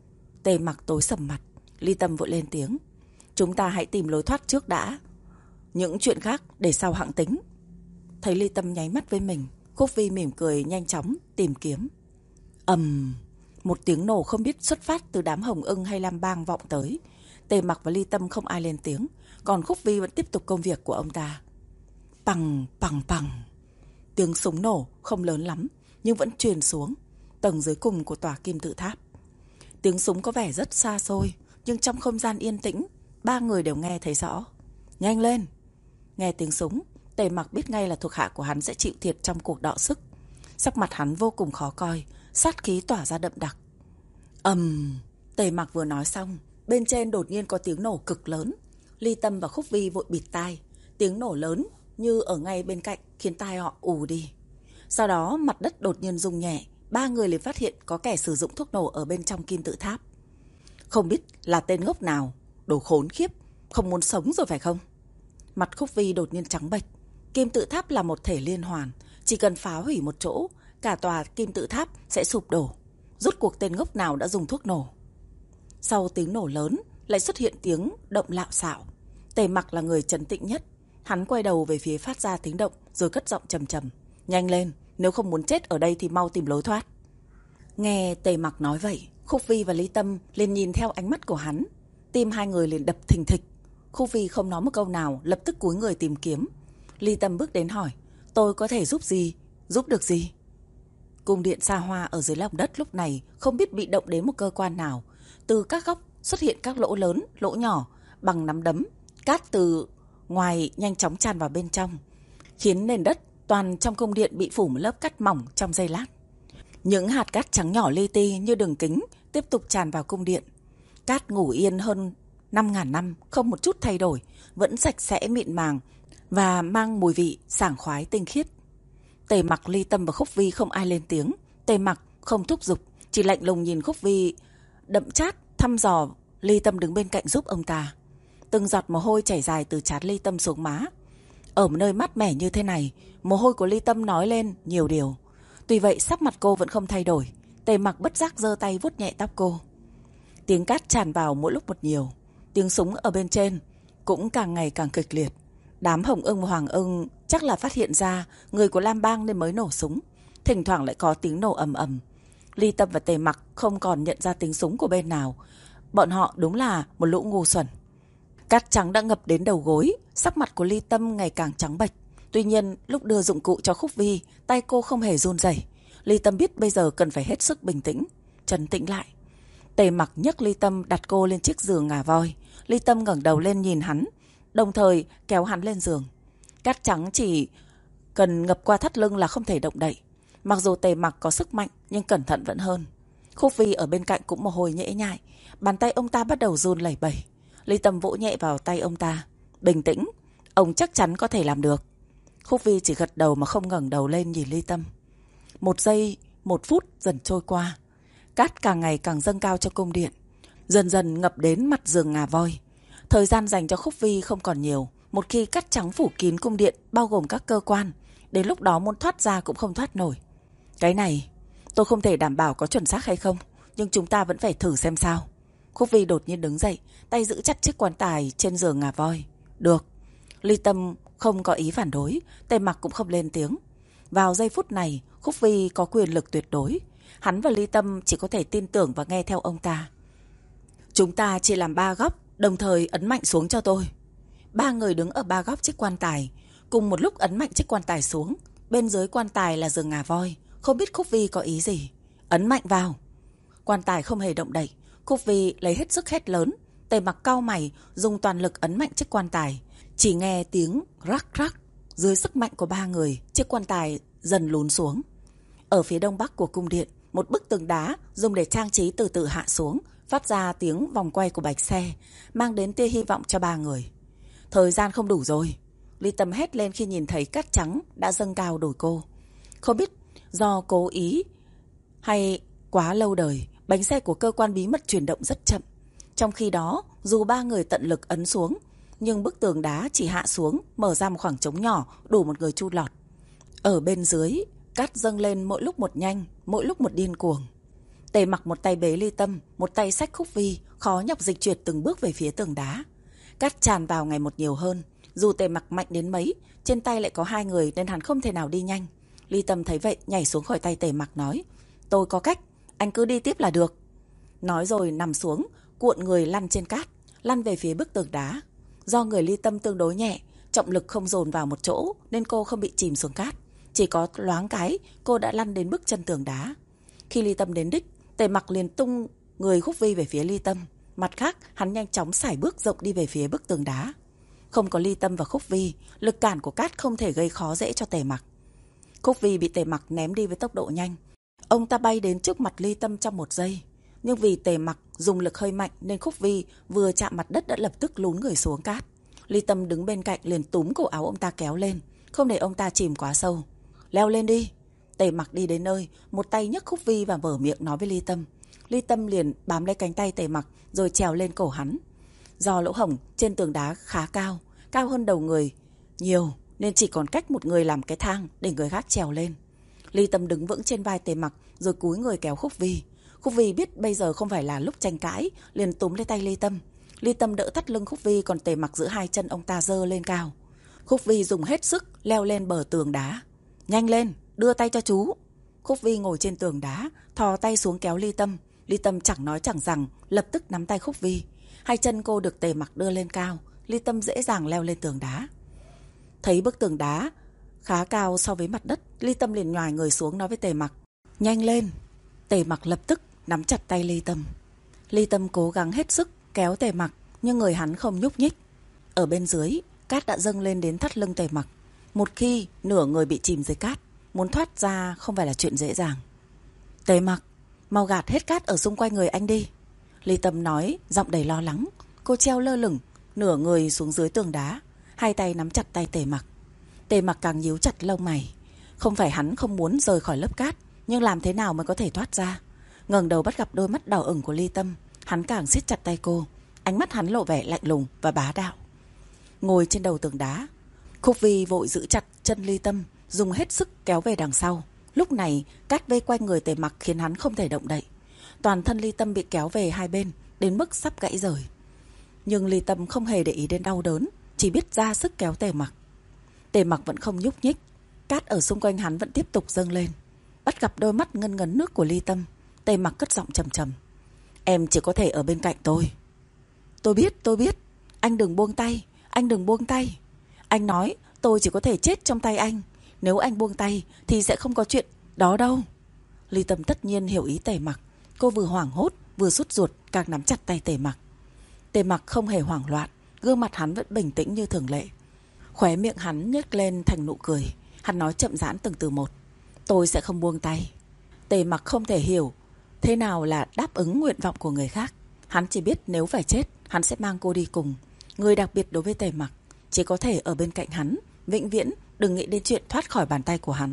Tề Mặc tối sầm mặt. Ly Tâm vội lên tiếng. Chúng ta hãy tìm lối thoát trước đã. Những chuyện khác để sau hẵng tính. Thấy Ly Tâm nháy mắt với mình, Khúc Vi mỉm cười nhanh chóng tìm kiếm. ầm, một tiếng nổ không biết xuất phát từ đám Hồng Ưng hay Lam Bang vọng tới. Tề Mặc và Ly Tâm không ai lên tiếng, còn Khúc Vi vẫn tiếp tục công việc của ông ta. Pằng pằng pằng. Tiếng súng nổ không lớn lắm nhưng vẫn truyền xuống tầng dưới cùng của tòa kim tự tháp. Tiếng súng có vẻ rất xa xôi, nhưng trong không gian yên tĩnh, ba người đều nghe thấy rõ. Nhanh lên! Nghe tiếng súng, Tề Mặc biết ngay là thuộc hạ của hắn sẽ chịu thiệt trong cuộc đọ sức. Sắc mặt hắn vô cùng khó coi, sát khí tỏa ra đậm đặc. Tề Mặc vừa nói xong, bên trên đột nhiên có tiếng nổ cực lớn. Ly Tâm và Khúc Vi vội bịt tai. Tiếng nổ lớn như ở ngay bên cạnh khiến tai họ ù đi. Sau đó mặt đất đột nhiên rung nhẹ, ba người liền phát hiện có kẻ sử dụng thuốc nổ ở bên trong kim tự tháp. Không biết là tên ngốc nào, đồ khốn khiếp, không muốn sống rồi phải không? Mặt Khúc Vi đột nhiên trắng bệch. Kim tự tháp là một thể liên hoàn, chỉ cần phá hủy một chỗ, cả tòa kim tự tháp sẽ sụp đổ. Rốt cuộc tên ngốc nào đã dùng thuốc nổ? Sau tiếng nổ lớn lại xuất hiện tiếng động lạo xạo. Tề Mặc là người trấn tĩnh nhất. Hắn quay đầu về phía phát ra tiếng động rồi cất giọng trầm trầm. Nhanh lên, nếu không muốn chết ở đây thì mau tìm lối thoát. Nghe Tề Mặc nói vậy, Khúc Vi và Ly Tâm liền nhìn theo ánh mắt của hắn. Tim hai người liền đập thình thịch. Khúc Vi không nói một câu nào, lập tức cúi người tìm kiếm. Ly Tâm bước đến hỏi, tôi có thể giúp gì? Giúp được gì? Cung điện xa hoa ở dưới lòng đất lúc này không biết bị động đến một cơ quan nào. Từ các góc xuất hiện các lỗ lớn, lỗ nhỏ bằng nắm đấm. Cát từ ngoài nhanh chóng tràn vào bên trong, khiến nền đất toàn trong cung điện bị phủ một lớp cát mỏng trong giây lát. Những hạt cát trắng nhỏ li ti như đường kính tiếp tục tràn vào cung điện. Cát ngủ yên hơn 5.000 năm, không một chút thay đổi, vẫn sạch sẽ mịn màng và mang mùi vị sảng khoái tinh khiết. Tề Mặc, Ly Tâm và Khúc Vi không ai lên tiếng. Tề Mặc không thúc giục, chỉ lạnh lùng nhìn Khúc Vi đậm chát thăm dò. Ly Tâm đứng bên cạnh giúp ông ta. Từng giọt mồ hôi chảy dài từ trán Ly Tâm xuống má. Ở một nơi mát mẻ như thế này, mồ hôi của Ly Tâm nói lên nhiều điều. Tuy vậy sắc mặt cô vẫn không thay đổi. Tề Mặc bất giác giơ tay vuốt nhẹ tóc cô. Tiếng cát tràn vào mỗi lúc một nhiều. Tiếng súng ở bên trên cũng càng ngày càng kịch liệt. Đám Hồng Ưng và Hoàng Ưng chắc là phát hiện ra người của Lam Bang nên mới nổ súng. Thỉnh thoảng lại có tiếng nổ ầm ầm. Ly Tâm và Tề Mặc không còn nhận ra tiếng súng của bên nào. Bọn họ đúng là một lũ ngu xuẩn. Cát trắng đã ngập đến đầu gối. Sắc mặt của Ly Tâm ngày càng trắng bệch. Tuy nhiên lúc đưa dụng cụ cho Khúc Vi, tay cô không hề run rẩy. Ly Tâm biết bây giờ cần phải hết sức bình tĩnh, trấn tĩnh lại. Tề Mặc nhấc Ly Tâm đặt cô lên chiếc giường ngà voi. Ly Tâm ngẩng đầu lên nhìn hắn, đồng thời kéo hắn lên giường. Cát trắng chỉ cần ngập qua thắt lưng là không thể động đậy. Mặc dù Tề Mặc có sức mạnh nhưng cẩn thận vẫn hơn. Khúc Vi ở bên cạnh cũng mồ hôi nhễ nhại. Bàn tay ông ta bắt đầu run lẩy bẩy. Ly Tâm vỗ nhẹ vào tay ông ta. Bình tĩnh, ông chắc chắn có thể làm được. Khúc Vi chỉ gật đầu mà không ngẩng đầu lên nhìn Ly Tâm. 1 giây, 1 phút dần trôi qua. Cát càng ngày càng dâng cao cho cung điện, dần dần ngập đến mặt giường ngà voi. Thời gian dành cho Khúc Vi không còn nhiều. Một khi cát trắng phủ kín cung điện, bao gồm các cơ quan, đến lúc đó muốn thoát ra cũng không thoát nổi. Cái này tôi không thể đảm bảo có chuẩn xác hay không, nhưng chúng ta vẫn phải thử xem sao. Khúc Vi đột nhiên đứng dậy, tay giữ chặt chiếc quan tài trên giường ngà voi. Được. Ly Tâm không có ý phản đối, Tề Mặc cũng không lên tiếng. Vào giây phút này, Khúc Vi có quyền lực tuyệt đối. Hắn và Ly Tâm chỉ có thể tin tưởng và nghe theo ông ta. Chúng ta chia làm 3 góc, đồng thời ấn mạnh xuống cho tôi. 3 người đứng ở 3 góc chiếc quan tài, cùng một lúc ấn mạnh chiếc quan tài xuống. Bên dưới quan tài là giường ngà voi. Không biết Khúc Vi có ý gì. Ấn mạnh vào. Quan tài không hề động đậy. Khúc Vi lấy hết sức hét lớn. Tề Mặc cau mày, dùng toàn lực ấn mạnh chiếc quan tài. Chỉ nghe tiếng rắc rắc. Dưới sức mạnh của 3 người, chiếc quan tài dần lún xuống. Ở phía đông bắc của cung điện, một bức tường đá dùng để trang trí từ từ hạ xuống, phát ra tiếng vòng quay của bạch xe, mang đến tia hy vọng cho 3 người. Thời gian không đủ rồi. Ly Tâm hét lên khi nhìn thấy cát trắng đã dâng cao đồi cô. Không biết do cố ý hay quá lâu đời, bánh xe của cơ quan bí mật chuyển động rất chậm. Trong khi đó, dù 3 người tận lực ấn xuống, nhưng bức tường đá chỉ hạ xuống, mở ra một khoảng trống nhỏ đủ một người chui lọt. Ở bên dưới, cát dâng lên mỗi lúc một nhanh, mỗi lúc một điên cuồng. Tề Mặc một tay bế Ly Tâm, một tay xách Khúc Vi, khó nhọc dịch chuyển từng bước về phía tường đá. Cát tràn vào ngày một nhiều hơn. Dù Tề Mặc mạnh đến mấy, trên tay lại có 2 người nên hắn không thể nào đi nhanh. Ly Tâm thấy vậy nhảy xuống khỏi tay Tề Mặc nói, tôi có cách, anh cứ đi tiếp là được. Nói rồi nằm xuống, cuộn người lăn trên cát, lăn về phía bức tường đá. Do người ly tâm tương đối nhẹ, trọng lực không dồn vào một chỗ nên cô không bị chìm xuống cát. Chỉ có loáng cái, cô đã lăn đến bức chân tường đá. Khi ly tâm đến đích, Tề Mặc liền tung người Khúc Vi về phía ly tâm. Mặt khác, hắn nhanh chóng sải bước rộng đi về phía bức tường đá. Không có ly tâm và Khúc Vi, lực cản của cát không thể gây khó dễ cho Tề Mặc. Khúc Vi bị Tề Mặc ném đi với tốc độ nhanh. Ông ta bay đến trước mặt ly tâm trong 1 giây. Nhưng vì Tề Mặc dùng lực hơi mạnh nên Khúc Vi vừa chạm mặt đất đã lập tức lún người xuống cát. Ly tâm đứng bên cạnh liền túm cổ áo ông ta kéo lên, không để ông ta chìm quá sâu. Leo lên đi. Tề Mặc đi đến nơi, một tay nhấc Khúc Vi và mở miệng nói với ly tâm. Ly tâm liền bám lấy cánh tay Tề Mặc rồi trèo lên cổ hắn. Do lỗ hổng trên tường đá khá cao, cao hơn đầu người nhiều nên chỉ còn cách một người làm cái thang để người khác trèo lên. Ly tâm đứng vững trên vai Tề Mặc rồi cúi người kéo Khúc Vi. Khúc Vi biết bây giờ không phải là lúc tranh cãi, liền túm lấy tay ly tâm. Ly tâm đỡ thắt lưng Khúc Vi, còn Tề Mặc giữ hai chân ông ta giơ lên cao. Khúc Vi dùng hết sức leo lên bờ tường đá. Nhanh lên, đưa tay cho chú. Khúc Vi ngồi trên tường đá, thò tay xuống kéo ly tâm. Ly tâm chẳng nói chẳng rằng, lập tức nắm tay Khúc Vi. Hai chân cô được Tề Mặc đưa lên cao, ly tâm dễ dàng leo lên tường đá. Thấy bức tường đá khá cao so với mặt đất, ly tâm liền nhoài người xuống nói với Tề Mặc. Nhanh lên. Tề Mặc lập tức nắm chặt tay ly tâm. Ly tâm cố gắng hết sức kéo Tề Mặc, nhưng người hắn không nhúc nhích. Ở bên dưới, cát đã dâng lên đến thắt lưng Tề Mặc. Một khi nửa người bị chìm dưới cát, muốn thoát ra không phải là chuyện dễ dàng. Tề Mặc, mau gạt hết cát ở xung quanh người anh đi. Ly tâm nói, giọng đầy lo lắng. Cô treo lơ lửng, nửa người xuống dưới tường đá, hai tay nắm chặt tay Tề Mặc. Tề Mặc càng nhíu chặt lông mày. Không phải hắn không muốn rời khỏi lớp cát, nhưng làm thế nào mới có thể thoát ra. Ngẩng đầu bắt gặp đôi mắt đỏ ửng của ly tâm, hắn càng siết chặt tay cô. Ánh mắt hắn lộ vẻ lạnh lùng và bá đạo. Ngồi trên đầu tường đá, Khúc Vi vội giữ chặt chân ly tâm, dùng hết sức kéo về đằng sau. Lúc này cát vây quanh người Tề Mặc khiến hắn không thể động đậy. Toàn thân ly tâm bị kéo về hai bên đến mức sắp gãy rời. Nhưng ly tâm không hề để ý đến đau đớn, chỉ biết ra sức kéo Tề Mặc. Tề Mặc vẫn không nhúc nhích, cát ở xung quanh hắn vẫn tiếp tục dâng lên. Bắt gặp đôi mắt ngân ngấn nước của ly tâm, Tề Mặc cất giọng trầm trầm. Em chỉ có thể ở bên cạnh tôi. Tôi biết. Anh đừng buông tay, anh đừng buông tay. Anh nói tôi chỉ có thể chết trong tay anh. Nếu anh buông tay thì sẽ không có chuyện đó đâu. Ly tâm tất nhiên hiểu ý Tề Mặc. Cô vừa hoảng hốt vừa sốt ruột, càng nắm chặt tay Tề Mặc. Tề Mặc không hề hoảng loạn, gương mặt hắn vẫn bình tĩnh như thường lệ. Khóe miệng hắn nhếch lên thành nụ cười. Hắn nói chậm rãi từng từ một. Tôi sẽ không buông tay. Tề Mặc không thể hiểu thế nào là đáp ứng nguyện vọng của người khác. Hắn chỉ biết nếu phải chết, hắn sẽ mang cô đi cùng. Người đặc biệt đối với Tề Mặc chỉ có thể ở bên cạnh hắn, vĩnh viễn đừng nghĩ đến chuyện thoát khỏi bàn tay của hắn.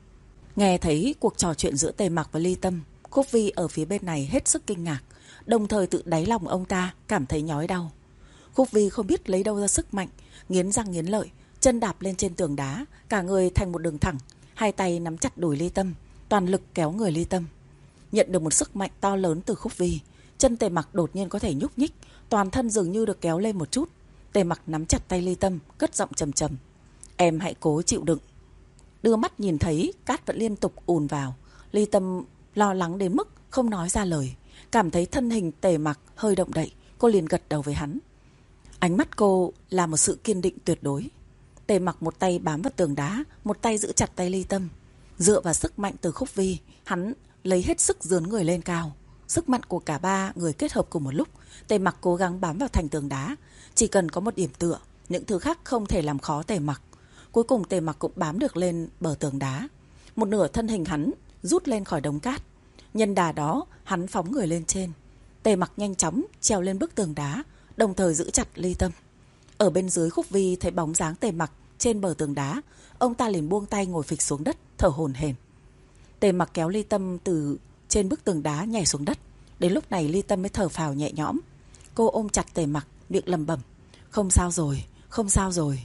Nghe thấy cuộc trò chuyện giữa Tề Mặc và ly tâm, Khúc Vi ở phía bên này hết sức kinh ngạc, đồng thời tự đáy lòng ông ta cảm thấy nhói đau. Khúc Vi không biết lấy đâu ra sức mạnh, nghiến răng nghiến lợi, chân đạp lên trên tường đá, cả người thành một đường thẳng, hai tay nắm chặt đùi ly tâm, toàn lực kéo người ly tâm. Nhận được một sức mạnh to lớn từ Khúc Vi, chân Tề Mặc đột nhiên có thể nhúc nhích, toàn thân dường như được kéo lên một chút. Tề Mặc nắm chặt tay ly tâm, cất giọng trầm trầm. Em hãy cố chịu đựng. Đưa mắt nhìn thấy cát vẫn liên tục ùn vào, ly tâm lo lắng đến mức không nói ra lời. Cảm thấy thân hình Tề Mặc hơi động đậy, cô liền gật đầu với hắn. Ánh mắt cô là một sự kiên định tuyệt đối. Tề Mặc một tay bám vào tường đá, một tay giữ chặt tay ly tâm. Dựa vào sức mạnh từ Khúc Vi, hắn lấy hết sức dướn người lên cao. Sức mạnh của cả ba người kết hợp cùng một lúc. Tề Mặc cố gắng bám vào thành tường đá. Chỉ cần có một điểm tựa, những thứ khác không thể làm khó Tề Mặc. Cuối cùng Tề Mặc cũng bám được lên bờ tường đá. Một nửa thân hình hắn rút lên khỏi đống cát. Nhân đà đó, hắn phóng người lên trên. Tề Mặc nhanh chóng trèo lên bức tường đá, đồng thời giữ chặt ly tâm. Ở bên dưới, Khúc Vi thấy bóng dáng Tề Mặc trên bờ tường đá, ông ta liền buông tay ngồi phịch xuống đất, thở hổn hển. Tề Mặc kéo ly tâm từ trên bức tường đá nhảy xuống đất. Đến lúc này ly tâm mới thở phào nhẹ nhõm. Cô ôm chặt Tề Mặc, miệng lẩm bẩm. Không sao rồi, không sao rồi.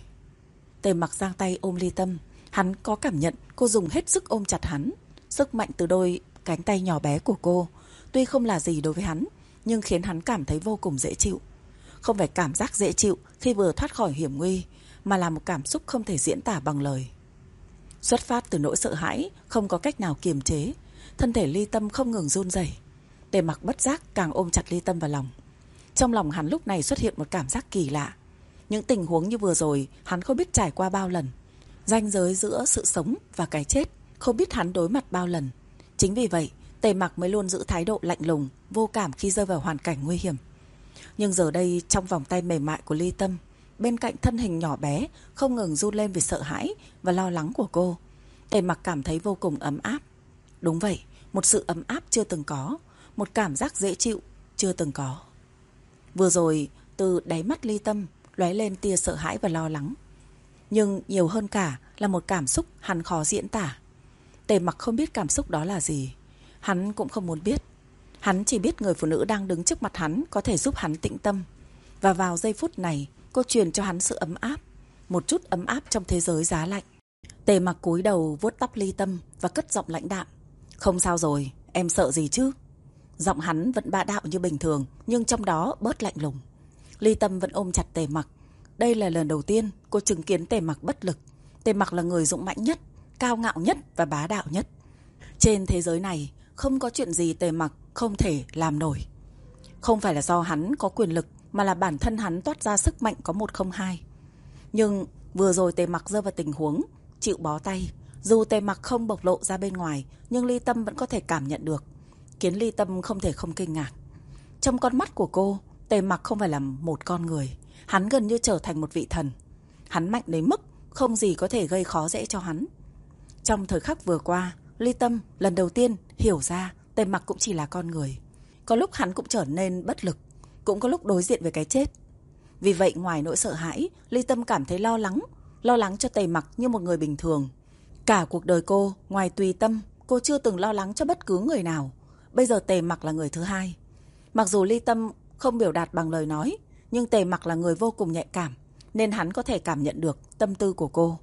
Tề Mặc giang tay ôm ly tâm. Hắn có cảm nhận cô dùng hết sức ôm chặt hắn. Sức mạnh từ đôi cánh tay nhỏ bé của cô tuy không là gì đối với hắn, nhưng khiến hắn cảm thấy vô cùng dễ chịu. Không phải cảm giác dễ chịu khi vừa thoát khỏi hiểm nguy, mà là một cảm xúc không thể diễn tả bằng lời. Xuất phát từ nỗi sợ hãi, không có cách nào kiềm chế. thân thể Ly Tâm không ngừng run rẩy. Tề Mặc bất giác càng ôm chặt Ly Tâm vào lòng. Trong lòng hắn lúc này xuất hiện một cảm giác kỳ lạ. Những tình huống như vừa rồi hắn không biết trải qua bao lần. Ranh giới giữa sự sống và cái chết không biết hắn đối mặt bao lần. Chính vì vậy Tề Mặc mới luôn giữ thái độ lạnh lùng, vô cảm khi rơi vào hoàn cảnh nguy hiểm. Nhưng giờ đây trong vòng tay mềm mại của Ly Tâm, bên cạnh thân hình nhỏ bé không ngừng run lên vì sợ hãi và lo lắng của cô, Tề Mặc cảm thấy vô cùng ấm áp. Đúng vậy, một sự ấm áp chưa từng có, một cảm giác dễ chịu chưa từng có. Vừa rồi từ đáy mắt Ly Tâm lóe lên tia sợ hãi và lo lắng. Nhưng nhiều hơn cả là một cảm xúc hắn khó diễn tả. Tề Mặc không biết cảm xúc đó là gì. Hắn cũng không muốn biết. Hắn chỉ biết người phụ nữ đang đứng trước mặt hắn có thể giúp hắn tĩnh tâm. Và vào giây phút này, cô truyền cho hắn sự ấm áp, một chút ấm áp trong thế giới giá lạnh. Tề Mặc cúi đầu vuốt tóc Ly Tâm và cất giọng lãnh đạm. Không sao rồi, em sợ gì chứ? Giọng hắn vẫn bá đạo như bình thường, nhưng trong đó bớt lạnh lùng. Ly Tâm vẫn ôm chặt Tề Mặc. Đây là lần đầu tiên cô chứng kiến Tề Mặc bất lực. Tề Mặc là người dũng mãnh nhất, cao ngạo nhất và bá đạo nhất. Trên thế giới này không có chuyện gì Tề Mặc không thể làm nổi. Không phải là do hắn có quyền lực, mà là bản thân hắn toát ra sức mạnh có 102. Nhưng vừa rồi Tề Mặc rơi vào tình huống chịu bó tay. Dù Tề Mặc không bộc lộ ra bên ngoài, nhưng Ly Tâm vẫn có thể cảm nhận được, khiến Ly Tâm không thể không kinh ngạc. Trong con mắt của cô, Tề Mặc không phải là một con người. Hắn gần như trở thành một vị thần. Hắn mạnh đến mức không gì có thể gây khó dễ cho hắn. Trong thời khắc vừa qua, Ly Tâm lần đầu tiên hiểu ra Tề Mặc cũng chỉ là con người. Có lúc hắn cũng trở nên bất lực, cũng có lúc đối diện với cái chết. Vì vậy ngoài nỗi sợ hãi, Ly Tâm cảm thấy lo lắng cho Tề Mặc như một người bình thường. Cả cuộc đời cô, ngoài Tùy Tâm, cô chưa từng lo lắng cho bất cứ người nào. Bây giờ Tề Mặc là người thứ hai. Mặc dù Ly Tâm không biểu đạt bằng lời nói, nhưng Tề Mặc là người vô cùng nhạy cảm, nên hắn có thể cảm nhận được tâm tư của cô.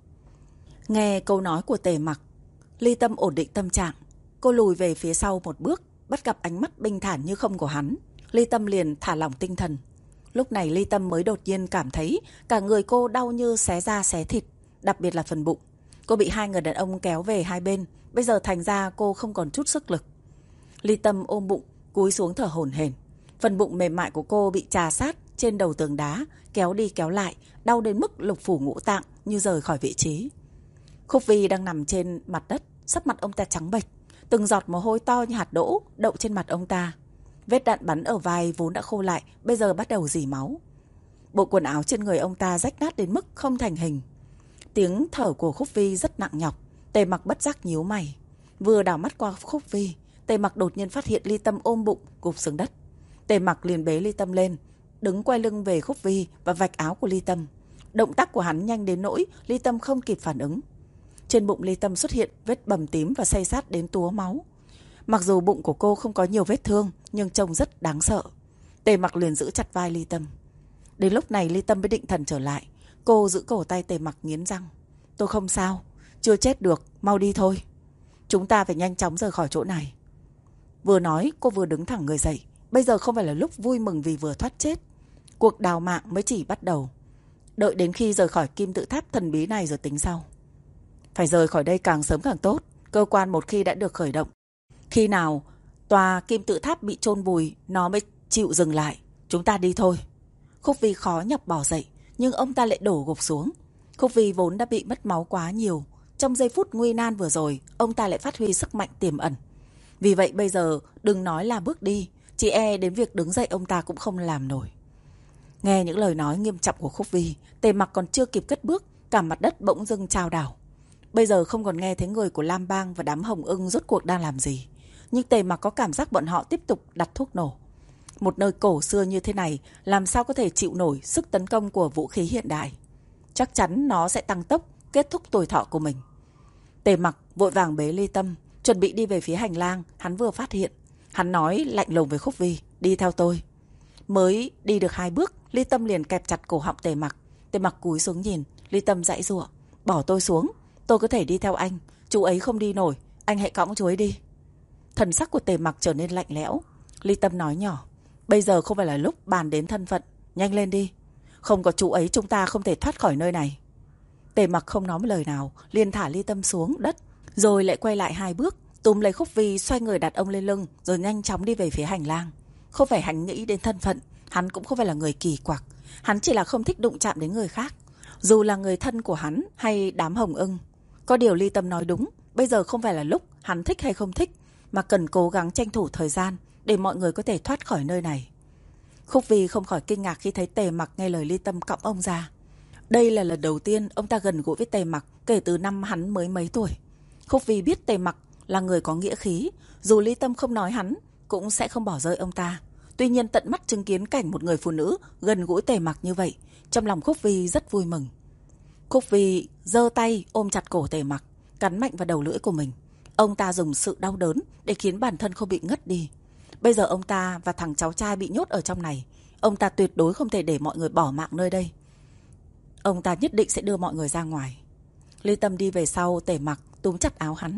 Nghe câu nói của Tề Mặc, Ly Tâm ổn định tâm trạng. Cô lùi về phía sau một bước, bắt gặp ánh mắt bình thản như không của hắn. Ly Tâm liền thả lỏng tinh thần. Lúc này Ly Tâm mới đột nhiên cảm thấy cả người cô đau như xé da xé thịt, đặc biệt là phần bụng. Cô bị hai người đàn ông kéo về hai bên, bây giờ thành ra cô không còn chút sức lực. Ly Tâm ôm bụng, cúi xuống thở hổn hển. Phần bụng mềm mại của cô bị chà sát trên đầu tường đá, kéo đi kéo lại, đau đến mức lục phủ ngũ tạng như rời khỏi vị trí. Khúc Vi đang nằm trên mặt đất, sắc mặt ông ta trắng bệch, từng giọt mồ hôi to như hạt đỗ đậu trên mặt ông ta. Vết đạn bắn ở vai vốn đã khô lại, bây giờ bắt đầu rỉ máu. Bộ quần áo trên người ông ta rách nát đến mức không thành hình. Tiếng thở của Khúc Vi rất nặng nhọc. Tề Mặc bất giác nhíu mày. Vừa đảo mắt qua Khúc Vi, Tề Mặc đột nhiên phát hiện Ly Tâm ôm bụng gục xuống đất. Tề Mặc liền bế Ly Tâm lên, đứng quay lưng về Khúc Vi và vạch áo của Ly Tâm. Động tác của hắn nhanh đến nỗi Ly Tâm không kịp phản ứng. Trên bụng Ly Tâm xuất hiện vết bầm tím và xây sát đến túa máu. Mặc dù bụng của cô không có nhiều vết thương, nhưng trông rất đáng sợ. Tề Mặc liền giữ chặt vai Ly Tâm. Đến lúc này Ly Tâm mới định thần trở lại. Cô giữ cổ tay Tề Mặc nghiến răng. Tôi không sao, chưa chết được, mau đi thôi. Chúng ta phải nhanh chóng rời khỏi chỗ này. Vừa nói cô vừa đứng thẳng người dậy. Bây giờ không phải là lúc vui mừng vì vừa thoát chết. Cuộc đào mạng mới chỉ bắt đầu. Đợi đến khi rời khỏi kim tự tháp thần bí này rồi tính sau. Phải rời khỏi đây càng sớm càng tốt. Cơ quan một khi đã được khởi động, khi nào tòa kim tự tháp bị chôn vùi, nó mới chịu dừng lại. Chúng ta đi thôi. Khúc Vi khó nhọc bỏ dậy, nhưng ông ta lại đổ gục xuống. Khúc Vi vốn đã bị mất máu quá nhiều. Trong giây phút nguy nan vừa rồi, ông ta lại phát huy sức mạnh tiềm ẩn. Vì vậy bây giờ đừng nói là bước đi, chỉ e đến việc đứng dậy ông ta cũng không làm nổi. Nghe những lời nói nghiêm trọng của Khúc Vi, Tề Mặc còn chưa kịp cất bước, cả mặt đất bỗng dưng chao đảo. Bây giờ không còn nghe thấy người của Lam Bang và đám Hồng Ưng rốt cuộc đang làm gì. Nhưng Tề Mặc có cảm giác bọn họ tiếp tục đặt thuốc nổ. Một nơi cổ xưa như thế này làm sao có thể chịu nổi sức tấn công của vũ khí hiện đại. Chắc chắn nó sẽ tăng tốc, kết thúc tuổi thọ của mình. Tề Mặc vội vàng bế Ly Tâm, chuẩn bị đi về phía hành lang hắn vừa phát hiện. Hắn nói lạnh lùng với Khúc Vi, đi theo tôi. Mới đi được 2 bước, Ly Tâm liền kẹp chặt cổ họng Tề Mặc. Tề Mặc cúi xuống nhìn, Ly Tâm giãy giụa, bỏ tôi xuống, tôi có thể đi theo anh, chú ấy không đi nổi, anh hãy cõng chú ấy đi. Thần sắc của Tề Mặc trở nên lạnh lẽo. Ly Tâm nói nhỏ, bây giờ không phải là lúc bàn đến thân phận, nhanh lên đi. Không có chú ấy chúng ta không thể thoát khỏi nơi này. Tề Mặc không nói một lời nào, liền thả Ly Tâm xuống đất, rồi lại quay lại 2 bước, túm lấy Khúc Vi, xoay người đặt ông lên lưng, rồi nhanh chóng đi về phía hành lang. Không phải hắn nghĩ đến thân phận, hắn cũng không phải là người kỳ quặc. Hắn chỉ là không thích đụng chạm đến người khác, dù là người thân của hắn hay đám Hồng Ưng. Có điều Ly Tâm nói đúng, bây giờ không phải là lúc hắn thích hay không thích, mà cần cố gắng tranh thủ thời gian để mọi người có thể thoát khỏi nơi này. Khúc Vi không khỏi kinh ngạc khi thấy Tề Mặc nghe lời Ly Tâm cõng ông ra. Đây là lần đầu tiên ông ta gần gũi với Tề Mặc kể từ năm hắn mới mấy tuổi. Khúc Vi biết Tề Mặc là người có nghĩa khí, dù Ly Tâm không nói hắn cũng sẽ không bỏ rơi ông ta. Tuy nhiên tận mắt chứng kiến cảnh một người phụ nữ gần gũi Tề Mặc như vậy, trong lòng Khúc Vi rất vui mừng. Khúc Vi giơ tay ôm chặt cổ Tề Mặc, cắn mạnh vào đầu lưỡi của mình. Ông ta dùng sự đau đớn để khiến bản thân không bị ngất đi. Bây giờ ông ta và thằng cháu trai bị nhốt ở trong này, ông ta tuyệt đối không thể để mọi người bỏ mạng nơi đây. Ông ta nhất định sẽ đưa mọi người ra ngoài. Ly Tâm đi về sau Tề Mặc, túm chặt áo hắn,